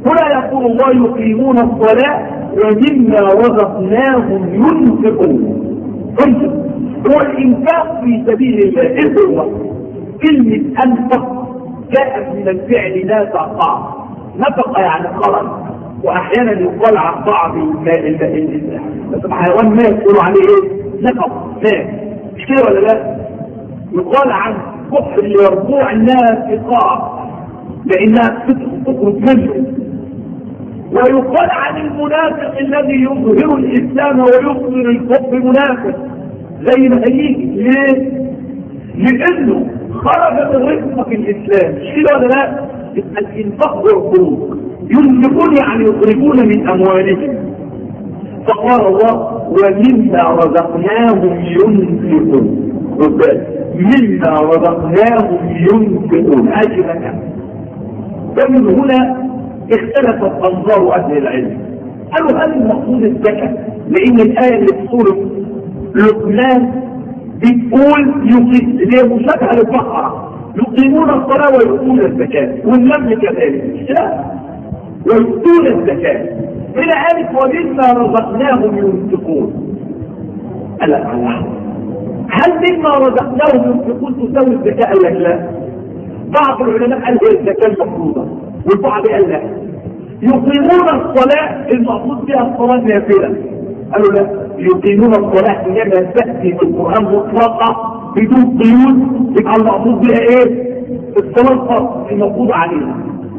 هنا يقول الله يقيمون الصلاة ومما رزقناهم ينفقون. طيب هو الإنفاق في سبيل الله إيه هو؟ كلمة أنفق جاءت من الفعل نفق. نفق يعني خرج، وأحيانا يقال عن بعض الحيوان مات يقولوا عليه إيه؟ نفق مات، مش كده ولا لا؟ يقال عن كحل يربوع نافقات لأنها تخرج منه. ويقال عن المنافق الذي يظهر الإسلام ويظهر الكفر منافق زي ما هيجي. ليه؟ لأنه خرج من رزق في الإسلام، مش كده ولا لا؟ الإنفاق والخروج. ينفقون يعني يخرجون من أموالهم. فقال الله ومما رزقناهم ينفقون. مما رزقناهم ينفقون أجرا. ومن هنا اختلفت أنظار أهل العلم. قالوا هل المقصود الزكاة؟ لأن الآية اللي في سورة لقمان بتقول هي مشابهة للبقرة، يقيمون الصلاة ويؤتون الزكاة، والنمل كذلك لا ويؤتون الزكاة. هنا قالت ومما رزقناهم ينفقون. ألا هل مما رزقناهم ينفقون تساوي الزكاة؟ قال لك لا. بعض العلماء قال هي الزكاة المفروضة، والبعض قال لا. يقيمون الصلاة المقصود بها الصلاة نافلة. قالوا لا، يقيمون الصلاة حينما تأتي في القرآن مطلقة بدون قيود يبقى المقصود بها ايه؟ الصلاة فرض المفروض عليها.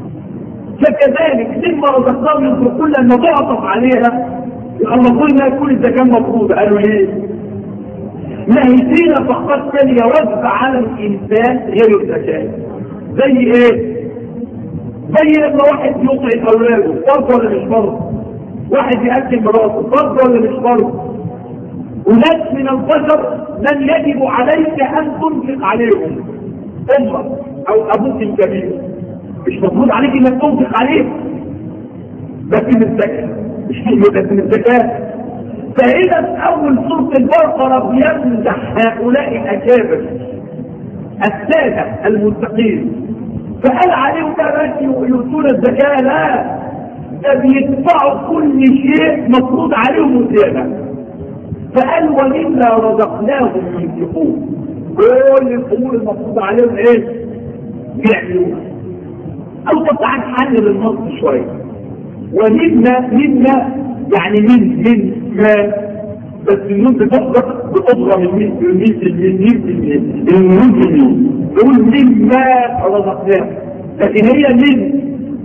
فكذلك مما رزقناهم ينفقون لما تعطف عليها يبقى المفروض انها تكون الزكاة مفروضة. قالوا ليه؟ نهيتين فقط ثانية وجب على الإنسان غير الزكاة. زي ايه؟ زي لما واحد يطعم اولاده فرض ولا مش فرض؟ واحد يأكل مراته فرض ولا مش فرض؟ وناس من البشر من يجب عليك ان تنفق عليهم، امك او ابوك الكبير مش مفروض عليك انك تنفق عليه، بس من الزكاة مش بس من الزكاة. فإذا في أول سورة البقرة بيمدح هؤلاء الأكابر السادة المتقين، فقال عليهم بقى يؤتون الزكاة؟ لا، ده بيدفعوا كل شيء مفروض عليهم زيادة. فقال ومما رزقناهم ينفقون. كل الأمور المفروض عليهم إيه؟ بيعملوها. أو طبعا حلل النص شوية. ومما مما يعني من من ما بس النون بتفضل بتضغى من مين في المين في المين مين في المين في المين يقول مما رزقناه، لكن هي من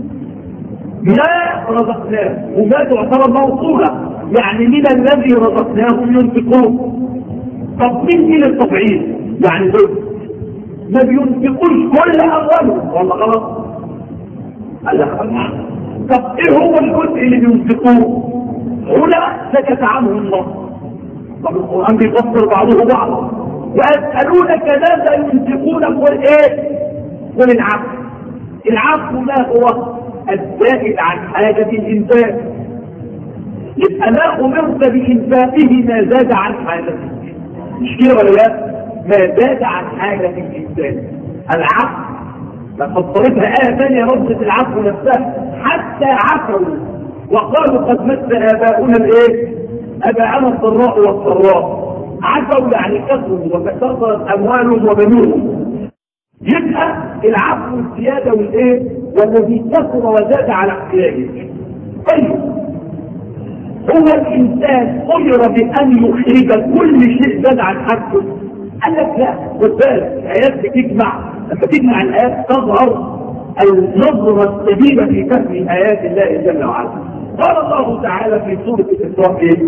ما رزقناه وما تعتبر موصولة، يعني من الذي رزقناهم ينفقون. طب مين من التبعيد؟ يعني دول ما بينفقوش كل أموالهم ولا غلط؟ قال لك طب ايه هو الجزء اللي بينفقوه؟ هنا سكت عنه الله. طب القرآن بيفسر بعضه بعضا. ويسألونك ماذا ينفقون؟ قل ايه؟ قل العفو. العفو ما هو؟ الزائد عن حاجة الإنسان. يبقى ما أمرت بإنفاقه ما زاد عن حاجته، مش كده ولا لا؟ ما زاد عن حاجة الإنسان. العفو لقد صرفها آية ثانية ربط العفو نفسها، حتى عفوا وقالوا قد مس آباؤنا الايه؟ آباءنا الضراء والضراء. عفوا يعني كثروا وكثرت أموالهم وبنوهم. يبقى العفو الزيادة والايه؟ والذي كثر وزاد على احتياجه. طيب هو الإنسان أمر بأن يخرج كل شيء زاد عن حده؟ قال لك لا، خد بالك الآيات بتجمع، لما تجمع الآيات تظهر النظرة السليمة في فهم آيات الله جل وعلا. قال الله تعالى في سورة الإسراء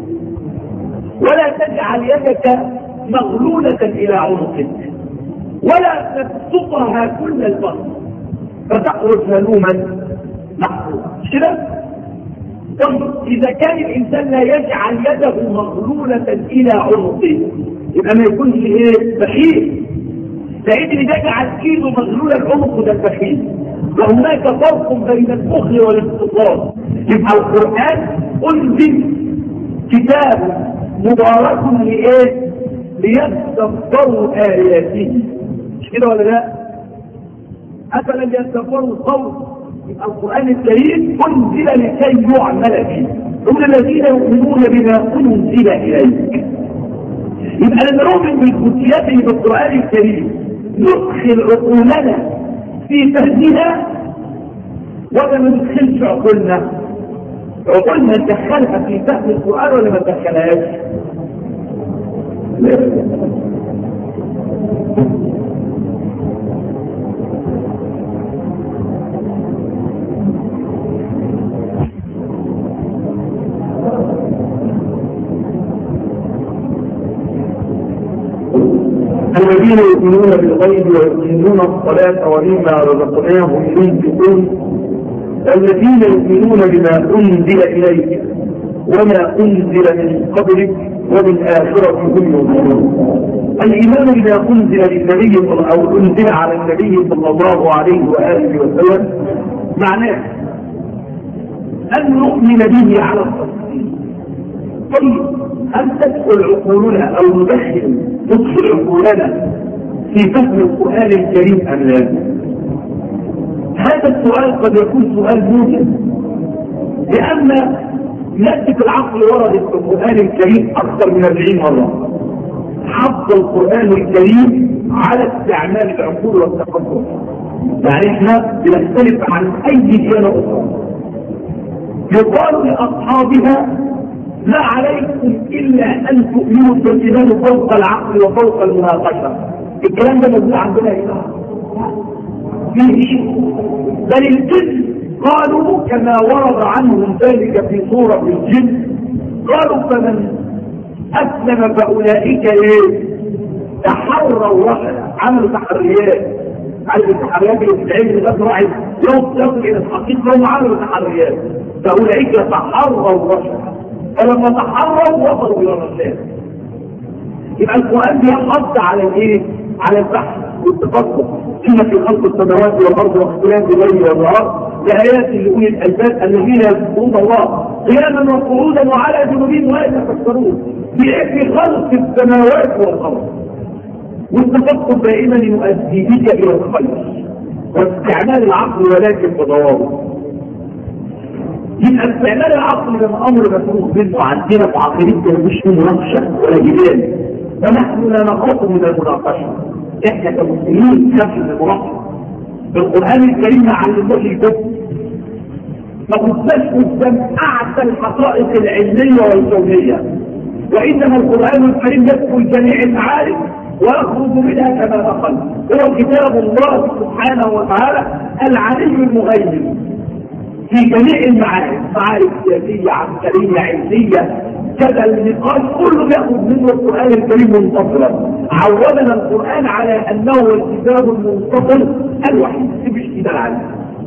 ولا تجعل يدك مغلولة إلى عنقك ولا تبسطها كل البسط فتخرج ملوما محروما. مش كده؟ طيب إذا كان الإنسان لا يجعل يده مغلولة إلى عنقه يبقى ما يكونش إيه؟ بخيل. لأن اللي يجعل إيده مغلولة العنق ده بخيل. وهناك فرق بين البخل والاقتصاد. يبقى القرآن أنزل كتاب مبارك لإيه؟ ليتدبروا آياته. مش كده ولا لا؟ أفلم يتدبروا القول القرآن الكريم أنزل لكي يعمل به، هم الذين يؤمنون بما أنزل إليك. يبقى لما نؤمن بالفتيات اللي بالقرآن الكريم ندخل عقولنا في فهمها، ولا ما ندخلش عقولنا عقولنا ندخلها في فهم القرآن ولا ما ندخلهاش؟ الذين يؤمنون بالغيب ويقيمون الصلاة ومما رزقناهم ينفقون، الذين يؤمنون بما أنزل إليك وما أنزل من قبلك وبالآخرة هم يؤمنون. الإيمان بما أنزل للنبي أو أنزل على النبي صلى الله عليه وآله وسلم معناه أن نؤمن به على التفصيل. طيب هل تدخل عقولنا أو ندخل تدخل عقولنا في فهم القرآن الكريم أم لا؟ هذا السؤال قد يكون سؤال موجب، لأن مادة العقل وردت في القرآن الكريم أكثر من أربعين مرة. حط القرآن الكريم على استعمال العقول والتفكر، يعني احنا بنختلف عن أي ديانة أخرى. يقال لأصحابها لا عليكم إلا أن تؤمنوا بالإيمان فوق العقل وفوق المناقشة. الكلام ده موجود عندنا هنا فيه، بل الجن قالوا كما ورد عنهم ذلك في سورة الجن، قالوا فمن أسلم فأولئك إيه؟ تحروا رشدا، عملوا تحريات. عايز التحريات اللي بتتعمل لغايه واحد يوصل الى الحقيقه، هم عملوا تحريات، فأولئك تحروا رشدا، فلما تحروا وصلوا الى الرشاد. يبقى القرآن بيحض على الايه؟ على البحث والتفكر. إن في خلق السماوات والأرض واختلاف الليل والنهار لآيات لأولي الألباب الذين يذكرون الله قياما وقعودا وعلى جنوبهم ويتفكرون في خلق السماوات والأرض. والتفكر دائما يؤدي بك إلى الخير واستعمال العقل ولكن بضوابط. يبقى استعمال العقل ده أمر مفروض منه عندنا في عقيدتنا، مش مناقشة ولا جدال، فنحن لا نخاف من المناقشة. احنا كمسلمين نخاف من المناقشة. القرآن الكريم ما علمناش الكفر، ما كناش قدام أعتى الحقائق العلمية والكونية، وإنما القرآن الكريم يدخل جميع المعارف ويخرج منها كما دخل. هو كتاب الله سبحانه وتعالى العلي المهيمن في جميع المعارف، معارف سياسية عسكرية علمية كذا، النقاش كله بياخذ منه القرآن الكريم منفصلا. عودنا القرآن على أنه الكتاب المنفصل الوحيد في اشتغال عليه،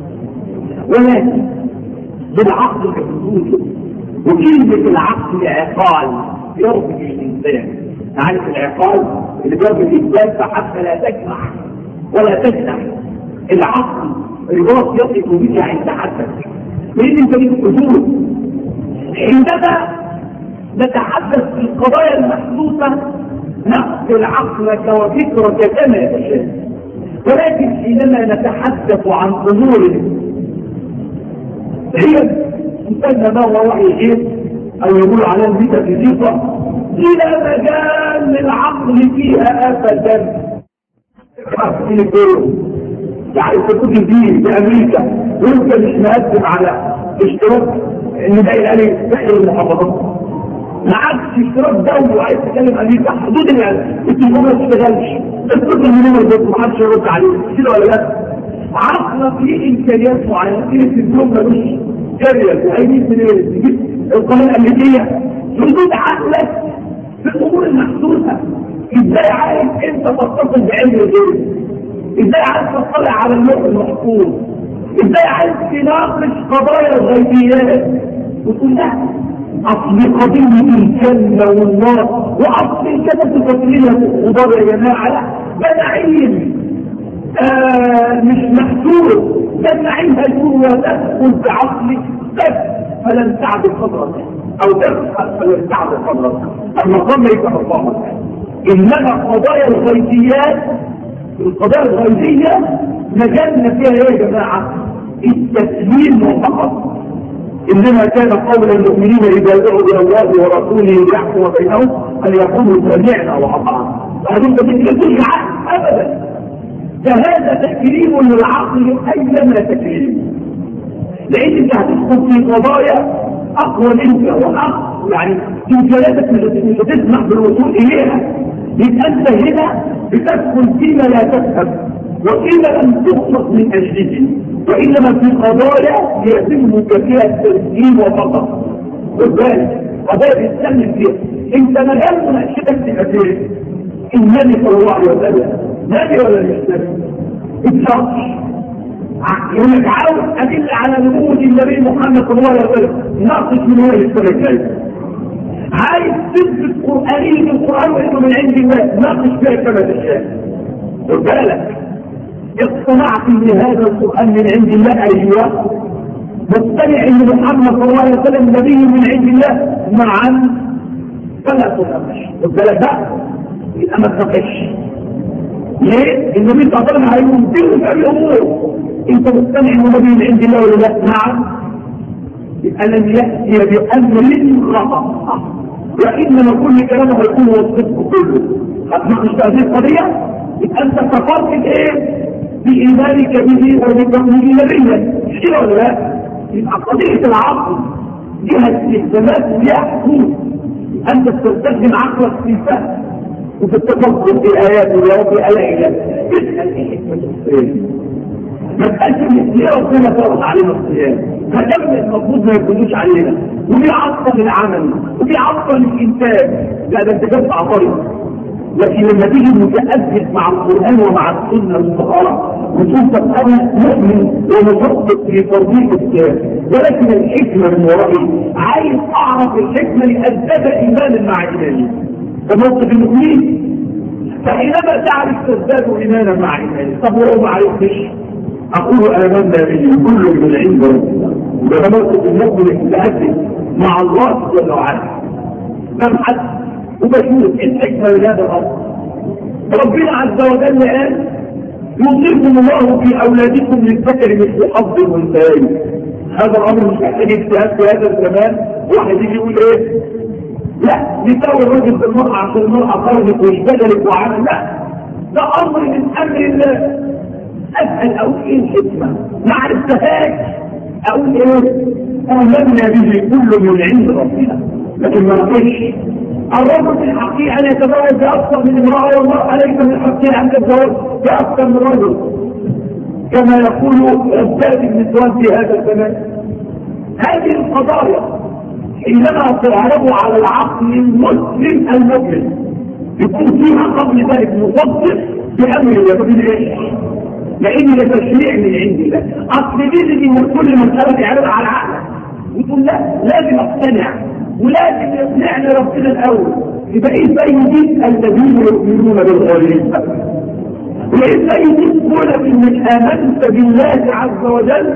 ولكن بالعقل كحدوده. وكلمة العقل عقال يربط الإنسان، عارف العقال اللي بيربط الإنسان فحتى لا تجمع ولا تجمع. العقل رباط يصف بك عند حدك، لأن انت ليك حدود. عندما نتحدث في القضايا المحدوثة نأخذ عقلك وفكرك كما يشاء، ولكن حينما نتحدث عن امور هي تسمى ما هو وحي ايه او يقول على الميتافيزيقا لا مجال للعقل فيها ابدا. يعني تكون دي في امريكا وانت مش مقدم على اشتراك ان ده يعني تحيي المحافظات، معكش اشتراك دولي وعايز تكلم امريكا حدود التليفون ما تشتغلش، اتصل بالنمر ده ما حدش يرد عليه كده ولا لا؟ عقلك ليه امكانيات معينه، في التليفون ملوش جريان وعايزين تجيب القناه الامريكيه حدود عقلك في الامور المحدوده. ازاي عايز انت تتصل بعلم الغيب؟ ازاي عايز تطلع على اللوح المحفوظ؟ ازاي عايز تناقش قضايا الغيبيات وتقول لا اصل قضيه الجنه والنار واصل الكتب التفصيليه وضع يا جماعه، لا ده نعيم آه مش محسوب، ده النعيم هيكون وتدخل في عقلك بس فلن تعبد قدرك او تبحث فلن تعبد قدرك. المقام ليس مقامك، انما قضايا الغيبيات القضايا الغيبيه مجالنا فيها ايه يا جماعه؟ التسليم فقط، انما كان قول المؤمنين اذا دعوا الى الله ورسوله ليحكم بينهم ان يقولوا سمعنا واطعنا. هذه تكليم عقل ابدا، فهذا تكريم للعقل ايما تكريم، لان انت هتدخل في قضايا اقوى منك واقوى، يعني امكانياتك مش هتسمح بالوصول اليها، يبقى انت هنا بتدخل فيما لا تفهم وإلا لم تخلص من أجله، وإنما في قضايا يتم فيها التسليم وفقط. وذلك قضايا تتسلم فيها انت مجال مناقشتك تبقى النبي صلى الله عليه وسلم نبي ولا مش نبي؟ اتفقش يقول لك عاوز أدل على نبوة النبي محمد صلى الله عليه وسلم، ناقش من هنا السنة الجاية. عايز تثبت قرآنية من القرآن وإنه من عند الله، ناقش فيها كما تشاء. خد بالك، اقتنعت ان هذا القرآن من عند الله، ايوه مقتنع ان محمد صلى الله عليه وسلم نبي من عند الله معا، فلا تناقش. خد بالك بقى، يبقى ما تناقش. ليه؟ النبي صلى الله عليه وسلم هيمثله في الامور، انت مقتنع انه نبي من عند الله ولا لا؟ نعم. يبقى لم ياتي بامر خطا، وانما كل كلامه هيكون هو الصدق كله. هتناقش في هذه القضيه، يبقى انت كفرت بايه؟ بإيمانك به وبكونه نبيا، مش كده ولا لا؟ يبقى قضية العقل لها استخدامات ولها حدود، أنت تستخدم عقلك في الفهم وفي التفكر في الآيات وفي آيات تسأل إيه حكمة الصيام، ما تسألش من الصيام وكما فرض علينا الصيام، فدم المفروض ما يكونوش علينا، وبيعطل العمل وبيعطل الإنتاج، لا ده أنت جبت عطاري. لكن لما تيجي متأثر مع القرآن ومع السنة والصحابة وتقول تبقى مؤمن ومصدق في تربية الكتاب، ولكن الحكمة من ورائي عايز أعرف الحكمة لأزداد إيمانا مع إيماني، فموقف المؤمنين فحينما تعرف تزداد إيمانا مع إيماني. طب ولو ما عرفتش أقول آمنا به كل من عند ربنا، وده موقف المؤمن المتأثر مع الله جل وعلا. فمحد وبشوف الحكمة لهذا الأمر. ربنا عز وجل قال يوصيكم الله في أولادكم للذكر مثل حظ الأنثيين. هذا الأمر مش محتاج اجتهاد في هذا الزمان، واحد يجي يقول إيه؟ لا يساوي الرجل بالمرأة عشان المرأة خرجت واشتغلت وعمل، لا ده أمر من أمر الله. أسأل أقول إيه الحكمة؟ ما عرفتهاش أقول إيه؟ آمنا به كل من عند ربنا، لكن ما نقولش الرجل من حقه أن يتزوج بأكثر من امرأة، والمرأة ليس من حقها أن تتزوج بأكثر من رجل، كما يقول عباد النسوان في هذا الزمان. هذه القضايا حينما تعرض على العقل المسلم المؤمن يكون فيها قبل ذلك مصدق بأمر يبين إيش؟ لأن التشريع من عند الله. أصل بيجي من كل مسألة يعرض على العقل يقول لا لازم أقتنع ولازم يقنعني ربنا الأول. يبقى إزاي يجيب الذين يؤمنون بالغيب؟ وإزاي يقول من آمنت بالله عز وجل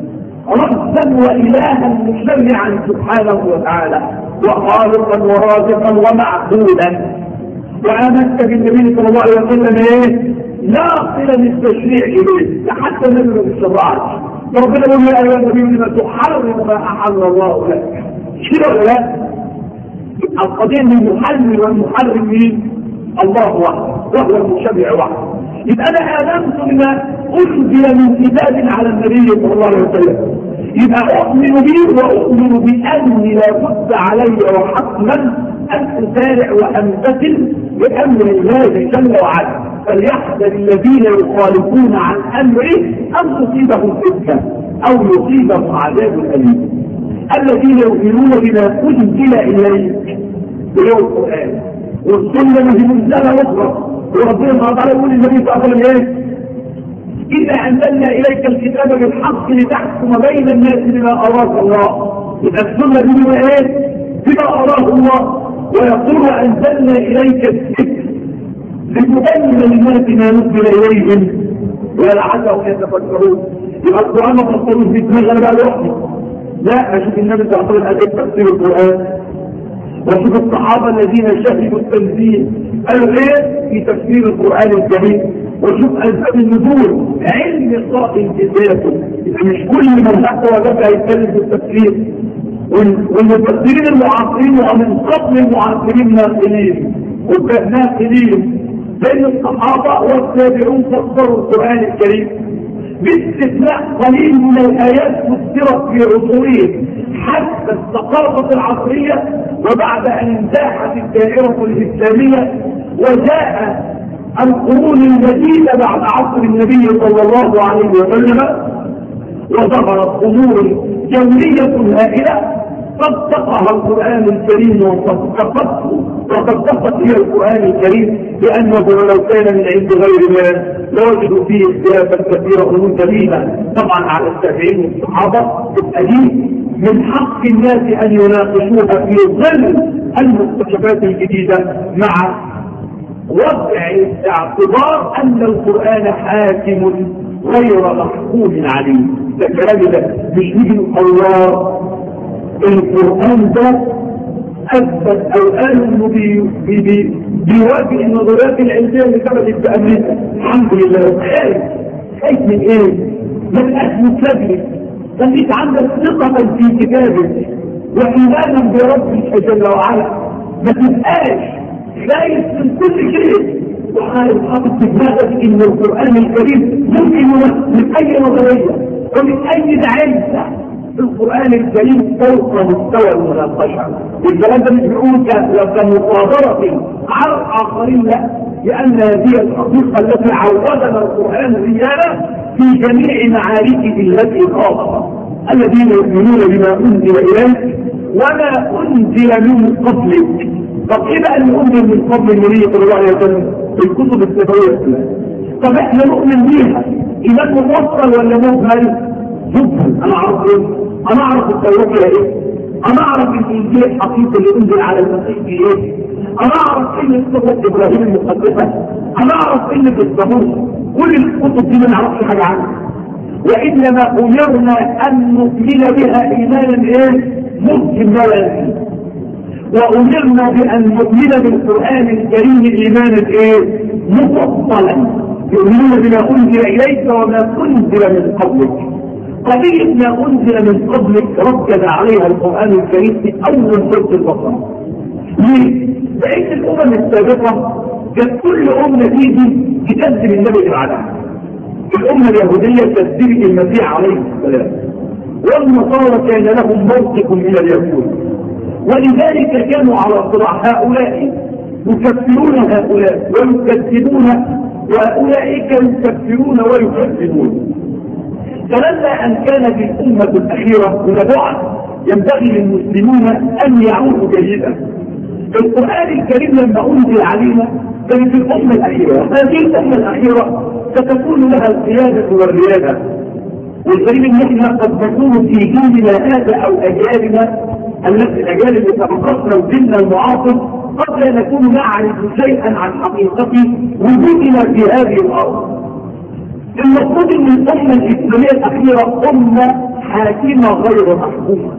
ربا وإلها مشرعا سبحانه وتعالى وخالقا ورازقا ومعبودا، وآمنت بالنبي صلى الله عليه وسلم ايه؟ ناقلا للتشريع إليه، حتى النبي ما بيشرعش. ربنا يقول يا أيها النبي لما تحرم ما أحل الله لك، كده ولا لا؟ القضية من المحلل والمحرم مين؟ الله وحده، وهو المشرع وحده. يبقى أنا آمنت بما أنزل من كتاب على النبي صلى الله عليه وسلم، يبقى أؤمن به وأؤمن بأني لا بد علي وحتما أن أسارع وأمتثل بأمر الله جل وعلا. فليحذر الذين يخالفون عن أمره أن تصيبهم فتنة أو يصيبهم عذاب أليم. الذين يؤمنون بما أنزل إليك بيوم القرآن والسنة منزلة أخرى، وربنا تعالى يقول للنبي صلى الله عليه وسلم ايه؟ إنا أنزلنا إليك الكتاب بالحق لتحكم بين الناس بما أراك الله. يبقى السنة دي ايه؟ بما أراك الله. ويقول أنزلنا إليك الذكر لتبين للناس ما نزل إليهم ولعلهم يتفكرون. يبقى القرآن ما تفكروش بدماغ أنا بقى لوحدي، لا أشوف النبي صلى الله عليه وسلم أدب تفسير القرآن وشوف الصحابة الذين شهدوا التنزيل قالوا ايه في تفسير القرآن الكريم. وشوف أسباب النزول، علم قائم بذاته، مش كل من حتى وجدها يتكلم في التفسير. والمفسرين المعاصرين ومن قبل المعاصرين ناقلين ناقلين بين الصحابة والتابعون فسروا القرآن الكريم باستثناء قليل من الآيات فسرت في عصورهم حتى الثقافة العصرية، وبعد أن انزاحت الدائرة الإسلامية وجاء القرون المجيدة بعد عصر النبي صلى الله عليه وسلم وظهرت أمور جمعية هائلة صدقها القرآن الكريم وصدقته وصدقت فيها القرآن الكريم، لأنه لو كان من عند غير الله لوجدوا فيه اختلافا كثيرا ومن دليلا طبعا على التابعين والصحابة القديم. من حق الناس أن يناقشوها في ظل المكتشفات الجديدة مع وضع اعتبار أن القرآن حاكم غير محكوم عليه. ده كلام ده مش يجي الله القرآن ده أثبت أو قالوا إنه بيواجه النظريات العلمية اللي ثبتت في أمريكا. الحمد لله. خايف خايف من إيه؟ من أجل كذب. خليك عندك ثقة في كتابك وإيمانا بربك جل وعلا، ما تبقاش خايف من كل شيء وخايف حاطط في دماغك إن القرآن الكريم ممكن من أي نظرية ومن أي دعاية. القرآن الكريم فوق مستوى المناقشة، والكلام ده مش بيقول كمقابلة على الآخرين، لا، لأن هذه الحقيقة التي عودنا القرآن إياها في جميع معاركه التي خاضها. الذين يؤمنون بما أنزل إليك وما أنزل من قبلك. طب إيه بقى اللي أنزل من قبل النبي صلى الله عليه وسلم؟ الكتب السماوية كلها. طب إحنا نؤمن بيها إيمان مفصل ولا مجمل؟ جدا. أنا أعرف إيه؟ أنا أعرف التوراة فيها إيه؟ أنا أعرف الإنجيل الحقيقي اللي أنزل على المسيح فيه إيه؟ أنا أعرف إيه قصة إبراهيم المقدسة؟ أنا أعرف إيه في الزبور؟ كل الكتب دي ما نعرفش حاجة عنها، وإنما أمرنا أن نؤمن بها إيمانا إيه؟ مجملا، وأمرنا بأن نؤمن بالقرآن الكريم إيمانا إيه؟ مفصلا. يؤمنون بما أنزل إليك وما أنزل من قبلك. قضية ما أنزل من قبلك ركز عليها القرآن الكريم في أول سورة البقرة. ليه؟ لأن الأمم السابقة كانت كل أمة تيجي تكذب النبي اللي بعدها. الأمة اليهودية تكذبت المسيح عليه السلام، والنصارى كان لهم موقف من اليهود، ولذلك كانوا على صراع هؤلاء يكفرون هؤلاء ويكذبون، وأولئك يكفرون ويكذبون. فلما أن كانت الأمة الأخيرة نبوعا ينبغي للمسلمين أن يعودوا جيدا. القرآن الكريم لما أنزل علينا كانت الأمة الأخيرة، هذه الأمة الأخيرة ستكون لها القيادة والريادة. والغريب ان احنا قد نكون في جيلنا هذا او اجيالنا التي الاجيال اللي سبقتنا وجيلنا المعاصر قد لا نكون نعرف شيئا عن حقيقة وجودنا في هذه الارض. المفروض ان الامة الاسلامية الاخيرة امة حاكمة غير محكومة،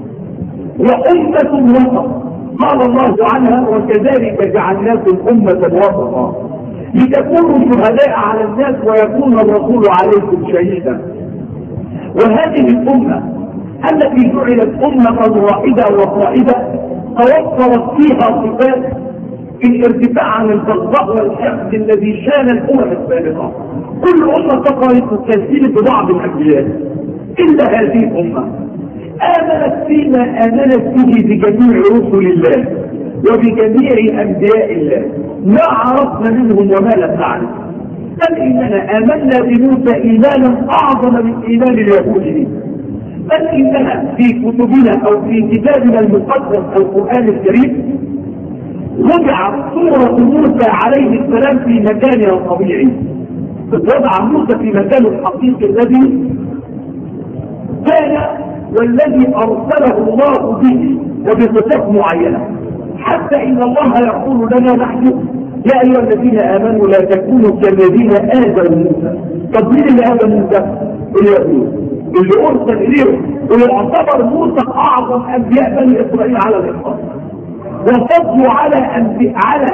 وامة وسط قال الله عنها وكذلك جعلناكم امة وسطا لتكونوا شهداء على الناس ويكون الرسول عليكم شهيدا. وهذه الامة التي جعلت امة واحدة وقائدة توفرت فيها صفات الارتفاع عن البغضاء والحقد الذي شان الامم السابقة. كل امة تقرأ تسلسل ببعض الانبياء الا هذه الامة آمنت فيما آمنت به بجميع رسل الله وبجميع أنبياء الله، ما عرفنا منهم وما لم نعرف. بل إننا آمنا بموسى إيمانا أعظم من إيمان اليهود به. بل إننا في كتبنا أو في كتابنا المقدس القرآن الكريم وضعت صورة موسى عليه السلام في مكانها الطبيعي. وضع موسى في مكانه الحقيقي الذي كان والذي أرسله الله به وبصفات معينة، حتى إن الله يقول لنا نحن يا أيها الذين آمنوا لا تكونوا كالذين آذوا موسى. طب مين اللي آذى موسى؟ اليهود اللي أرسل إليهم، واللي اعتبر موسى أعظم أنبياء بني إسرائيل على الإطلاق. وفضلوا على أن على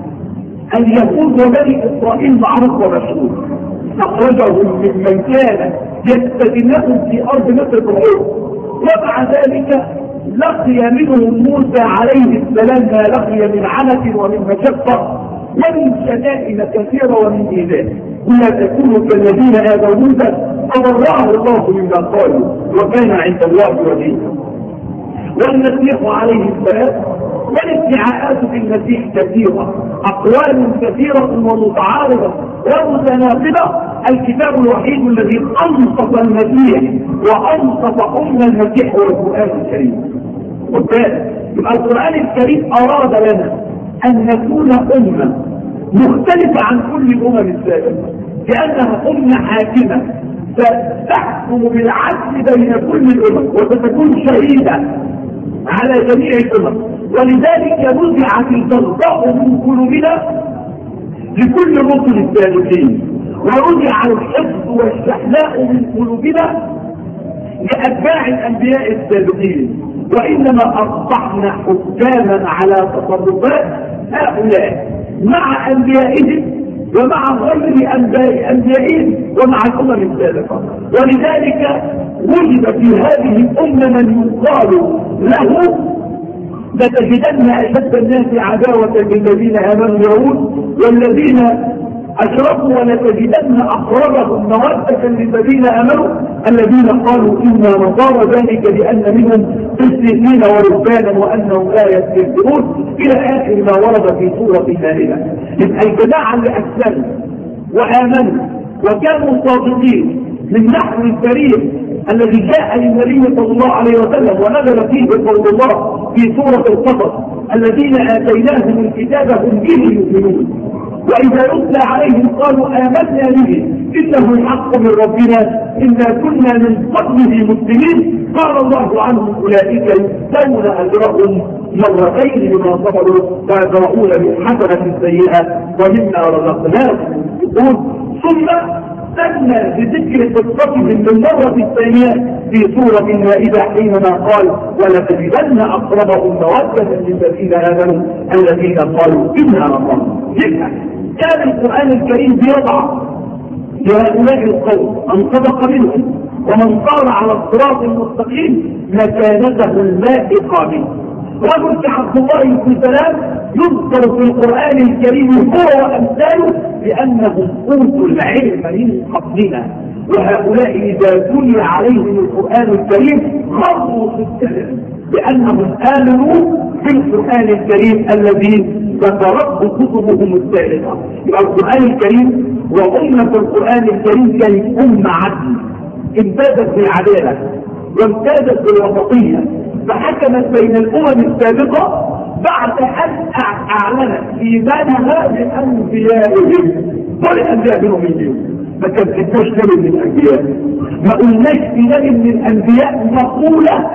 اليهود وبني إسرائيل معروف ومشهور. أخرجهم ممن كان يستدنهم في أرض مصر الأرض، ومع ذلك لقي منهم موسى عليه السلام ما لقي من عنف ومن مشقة ومن شدائد كثيرة ومن إيذاء. ولا تكونوا كالذين آذوا موسى فبرأه الله مما قالوا وكان عند الله وجيها. والمسيح عليه السلام والادعاءات في المسيح كثيرة، أقوال كثيرة ومتعارضة ومتناقضة. الكتاب الوحيد الذي أنصف المسيح وأنصف أم المسيح هو القرآن الكريم. وبالتالي يبقى القرآن الكريم أراد لنا أن نكون أمة مختلفة عن كل الأمم السابقة، لأنها أمة حاكمة ستحكم بالعدل بين كل الأمم وستكون شهيدة على جميع الأمم. ولذلك نزعت البغضاء من قلوبنا لكل الرسل السابقين، ورجع الحفظ والشحناء من قلوبنا لأتباع الأنبياء السابقين، وإنما أصبحنا حكاما على تصرفات هؤلاء مع أنبيائهم ومع غير أنبيائهم ومع الأمم السابقة. ولذلك وجد في هذه الأمة من يقال له لتجدن أشد الناس عداوة للذين آمنوا اليهود والذين أشركوا، ولتجدن أقربهم مودة للذين آمنوا الذين قالوا إنا نصارى، ذلك لأن منهم قسيسين ورهبانا وأنهم لا يستكبرون إلى آخر ما ورد في سورة المائدة. يبقى الجماعة اللي أسلموا وآمنوا وكانوا صادقين من نحو الكريم الذي جاء للنبي صلى الله عليه وسلم ونزل فيه قول الله في سورة القصص الذين آتيناهم الكتاب هم به يؤمنون وإذا يتلى عليهم قالوا آمنا به إنه الحق من ربنا إنا كنا من قبله مسلمين قال الله عنهم أولئك يؤتون أجرهم مرتين بما صبروا ويدرؤون بالحسنة السيئة ومما رزقناهم ينفقون. ثم استنى بذكر قصتهم للمرة الثانية في سورة المائدة حينما قال ولتجدن أقربهم مودة للذين آمنوا الذين قالوا إنا ربنا. كان القرآن الكريم بيضع لهؤلاء القوم من صدق منهم ومن صار على الصراط المستقيم مكانته اللائقة به. رجل كعبد الله بن سلام يذكر في القرآن الكريم هو وأمثاله لأنهم أوتوا العلم من قبلنا، وهؤلاء إذا تلي عليهم القرآن الكريم خرجوا في السلم لأنهم آمنوا بالقرآن الكريم الذي ذكرته كتبهم السابقة. يبقى القرآن الكريم وأمة القرآن الكريم كانت أمة عدل امتازت بالعدالة وامتازت بالوسطية، فحكمت بين الأمم السابقة بعد أن أعلنت إيمانها بأنبيائهم والأنبياء منهم اليوم. ما كذبناش نبي من الأنبياء، ما قلناش في نبي من الأنبياء مقولة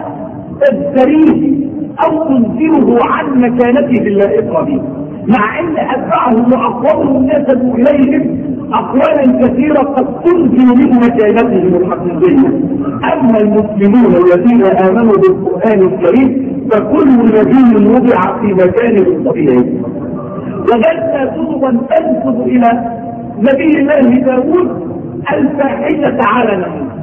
تزدريه أو تنزله عن مكانته اللائقة به، مع أن أتباعهم وأقوامهم نسبوا إليهم أقوالا كثيرة قد تنزل من مكانتهم الحقيقية. أما المسلمون الذين آمنوا بالقرآن الكريم فكل نبي وضع في مكانه الطبيعي. وجدنا كتبا تنسب إلى نبي الله داود الفاحشة علنا،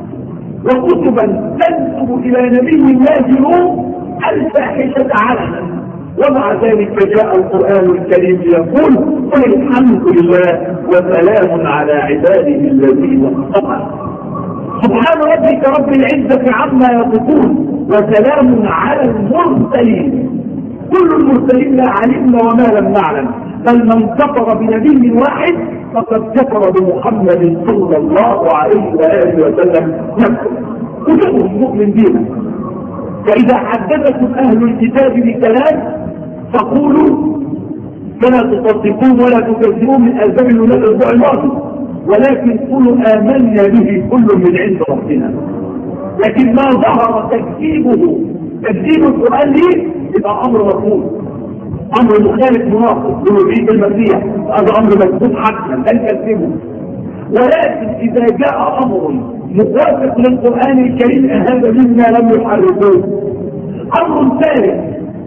وكتبا تنسب إلى نبي الله نوح الفاحشة علنا، ومع ذلك جاء القرآن الكريم يقول قل الحمد لله وسلام على عباده الذين اصطفى. سبحان ربك رب العزة عما يصفون وسلام على المرسلين. كل المرسلين لا علمنا وما لم نعلم، بل من كفر بنبي واحد فقد كفر بمحمد صلى الله عليه وآله وسلم نفسه. كلهم مؤمن بنا. فإذا حدثكم أهل الكتاب بكلام فقولوا فلا تصدقون ولا تكذبون من أسباب الولاد الأسبوع الماضي، ولكن قولوا آمنا به كل من عند ربنا. لكن ما ظهر تكذيبه تكذيب القرآن ليه يبقى أمر مرفوض، أمر مخالف مناقض لوجود المسيح، هذا أمر مكتوب حتما لا نكذبه. ولكن إذا جاء أمر مخالف للقرآن الكريم هذا مما لم يحركوه. أمر ثالث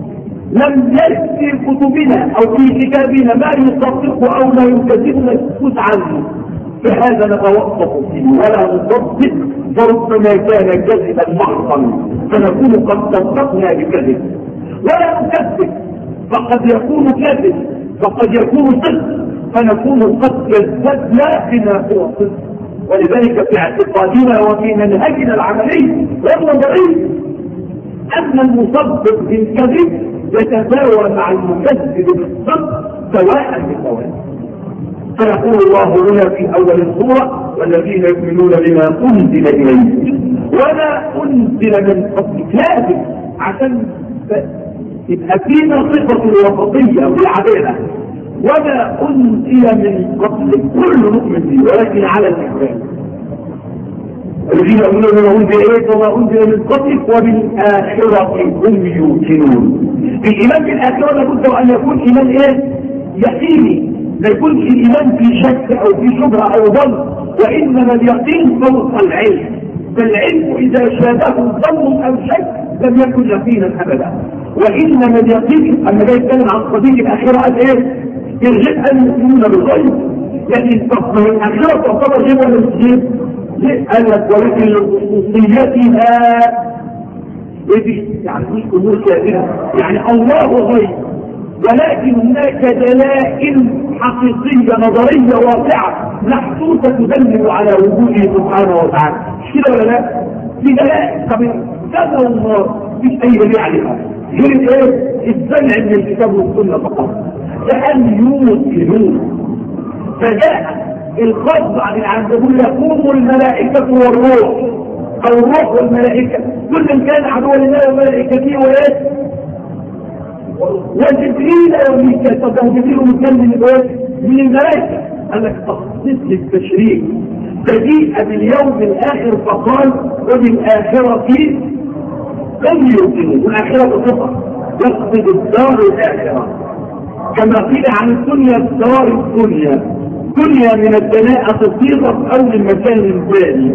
لم يرد في كتبنا او في كتابنا ما يصدقه او ما يكذبه نسكت عنه، فهذا نتوقف فيه ولا نصدق، فربما كان كذبا محضا فنكون قد صدقنا بكذب، ولا نكذب فقد يكون كذب فقد يكون صدق فنكون قد كذبنا بما هو صدق. ولذلك في اعتقادنا وفي منهجنا العملي والنظري ان المصدق بالكذب يتساوى مع المكذب بالصدق سواء بسواء. فيقول الله هنا في اول السوره والذين يؤمنون بما انزل اليك وما انزل من قبلك، لازم عشان يبقى فينا صفه الوسطيه والعداله. وما انزل من قبلك كل مؤمن به ولكن على الاحسان. الذين يؤمنون بما انزل اليك وما انزل من قبلك وبالاخره هم يوقنون. الايمان بالاخره لابد ان يكون ايمان ايه؟ يقيني، لا يكون الايمان في شك او في شبهه او ظن، وانما اليقين فوق العلم. فالعلم اذا شابه ظن او شك لم يكن يقينا ابدا، وانما اليقين اما جاي يتكلم عن قضيه الاخره قال ايه؟ يرجع المؤمنون بالغيب. لكن تفهم الاخره تعتبر غيب ولا مش غيب؟ قال لك ولكن لخصوصيتها ودي يعني مش امور كامله، يعني الله غيب ولكن هناك دلائل حقيقيه نظريه واقعه محسوسه تدل على وجوده سبحانه وتعالى. مش كده ولا لا؟ في دلائل. طب كذا والنار مفيش اي دليل عليها غير ايه؟ السمع من الكتاب والسنه فقط. فان يوقنون فجاء الخاص عن العنكبوت يقوم الملائكه والروح او الروح والملائكه كل كان عدوا لله وملائكته وايه؟ وجبريل وميكائيل. طب جبريل وميكائيل من ايه؟ من الملائكه. قال لك تخصيص للتشريك. فجيء باليوم الاخر فقال وبالاخره هم يوقنون. والاخره صفه يقصد الدار الاخره، كما قيل عن الدنيا الدار الدنيا. دنيا من الدناءة تصيغت او من مكان ثاني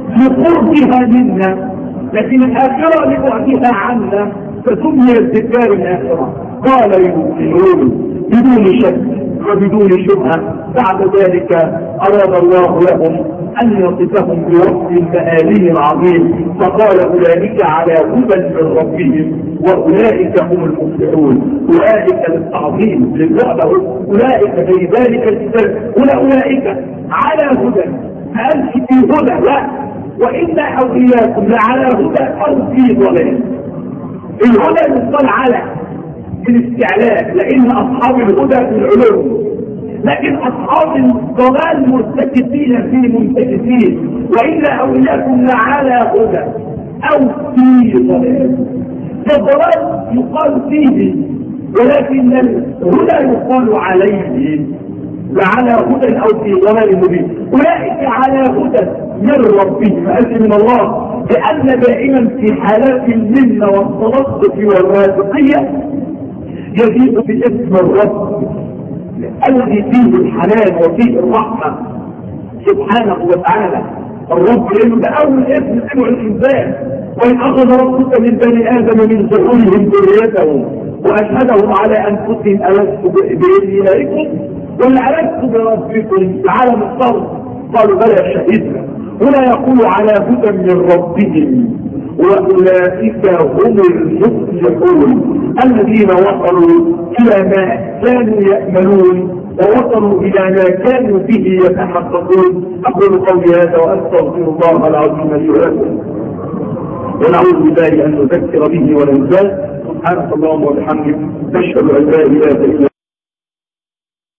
لقربها منا، لكن الاخره لبعدها عنا فسميت بالدار الاخره. قال يوقنون بدون شك وبدون شبهه. بعد ذلك اراد الله لهم ان يصفهم بوصف المآلين العظيم، فقال اولئك على هدى من ربهم واولئك هم المفلحون. اولئك للتعظيم للرعب، اولئك في ذلك الكتاب، اولئك على هدى. ما قالش في هدى، لا، وانا او اياكم لعلى هدى او في ضلال. الهدى يقال على بالاستعلاء لان اصحاب الهدى في العلوم، لكن اصحاب الضلال مرتكزين في منتكسين. والا او اياكم لعلى هدى او في ضلال. فالضلال يقال فيه ولكن الهدى يقال عليه، لعلى هدى او في ضلال مبين. اولئك على هدى من ربهم، اجل من الله، لان دائما في حالات المنه والتلطف والرازقيه يزيد باسم الرب الذي فيه الحنان وفيه الرحمه سبحانه وتعالى. الرب لانه ده اول اسم يدعو الانسان. وان اخذ ربك من بني ادم من ظهورهم ذريتهم واشهدهم على انفسهم الست بالهكم ولا الست بربكم تعالى الصوت، قالوا بلى شهدنا. هنا يقول على هدى من ربهم واولئك هم المفلحون الذين وصلوا الى ما كانوا يأملون ووصلوا الى ما كانوا به يتحققون. اقول قولي هذا واستغفر الله العظيم لي ولكم، ونعوذ بالله ان نذكر به وننساه. سبحانك اللهم وبحمدك، نشهد ان لا اله الا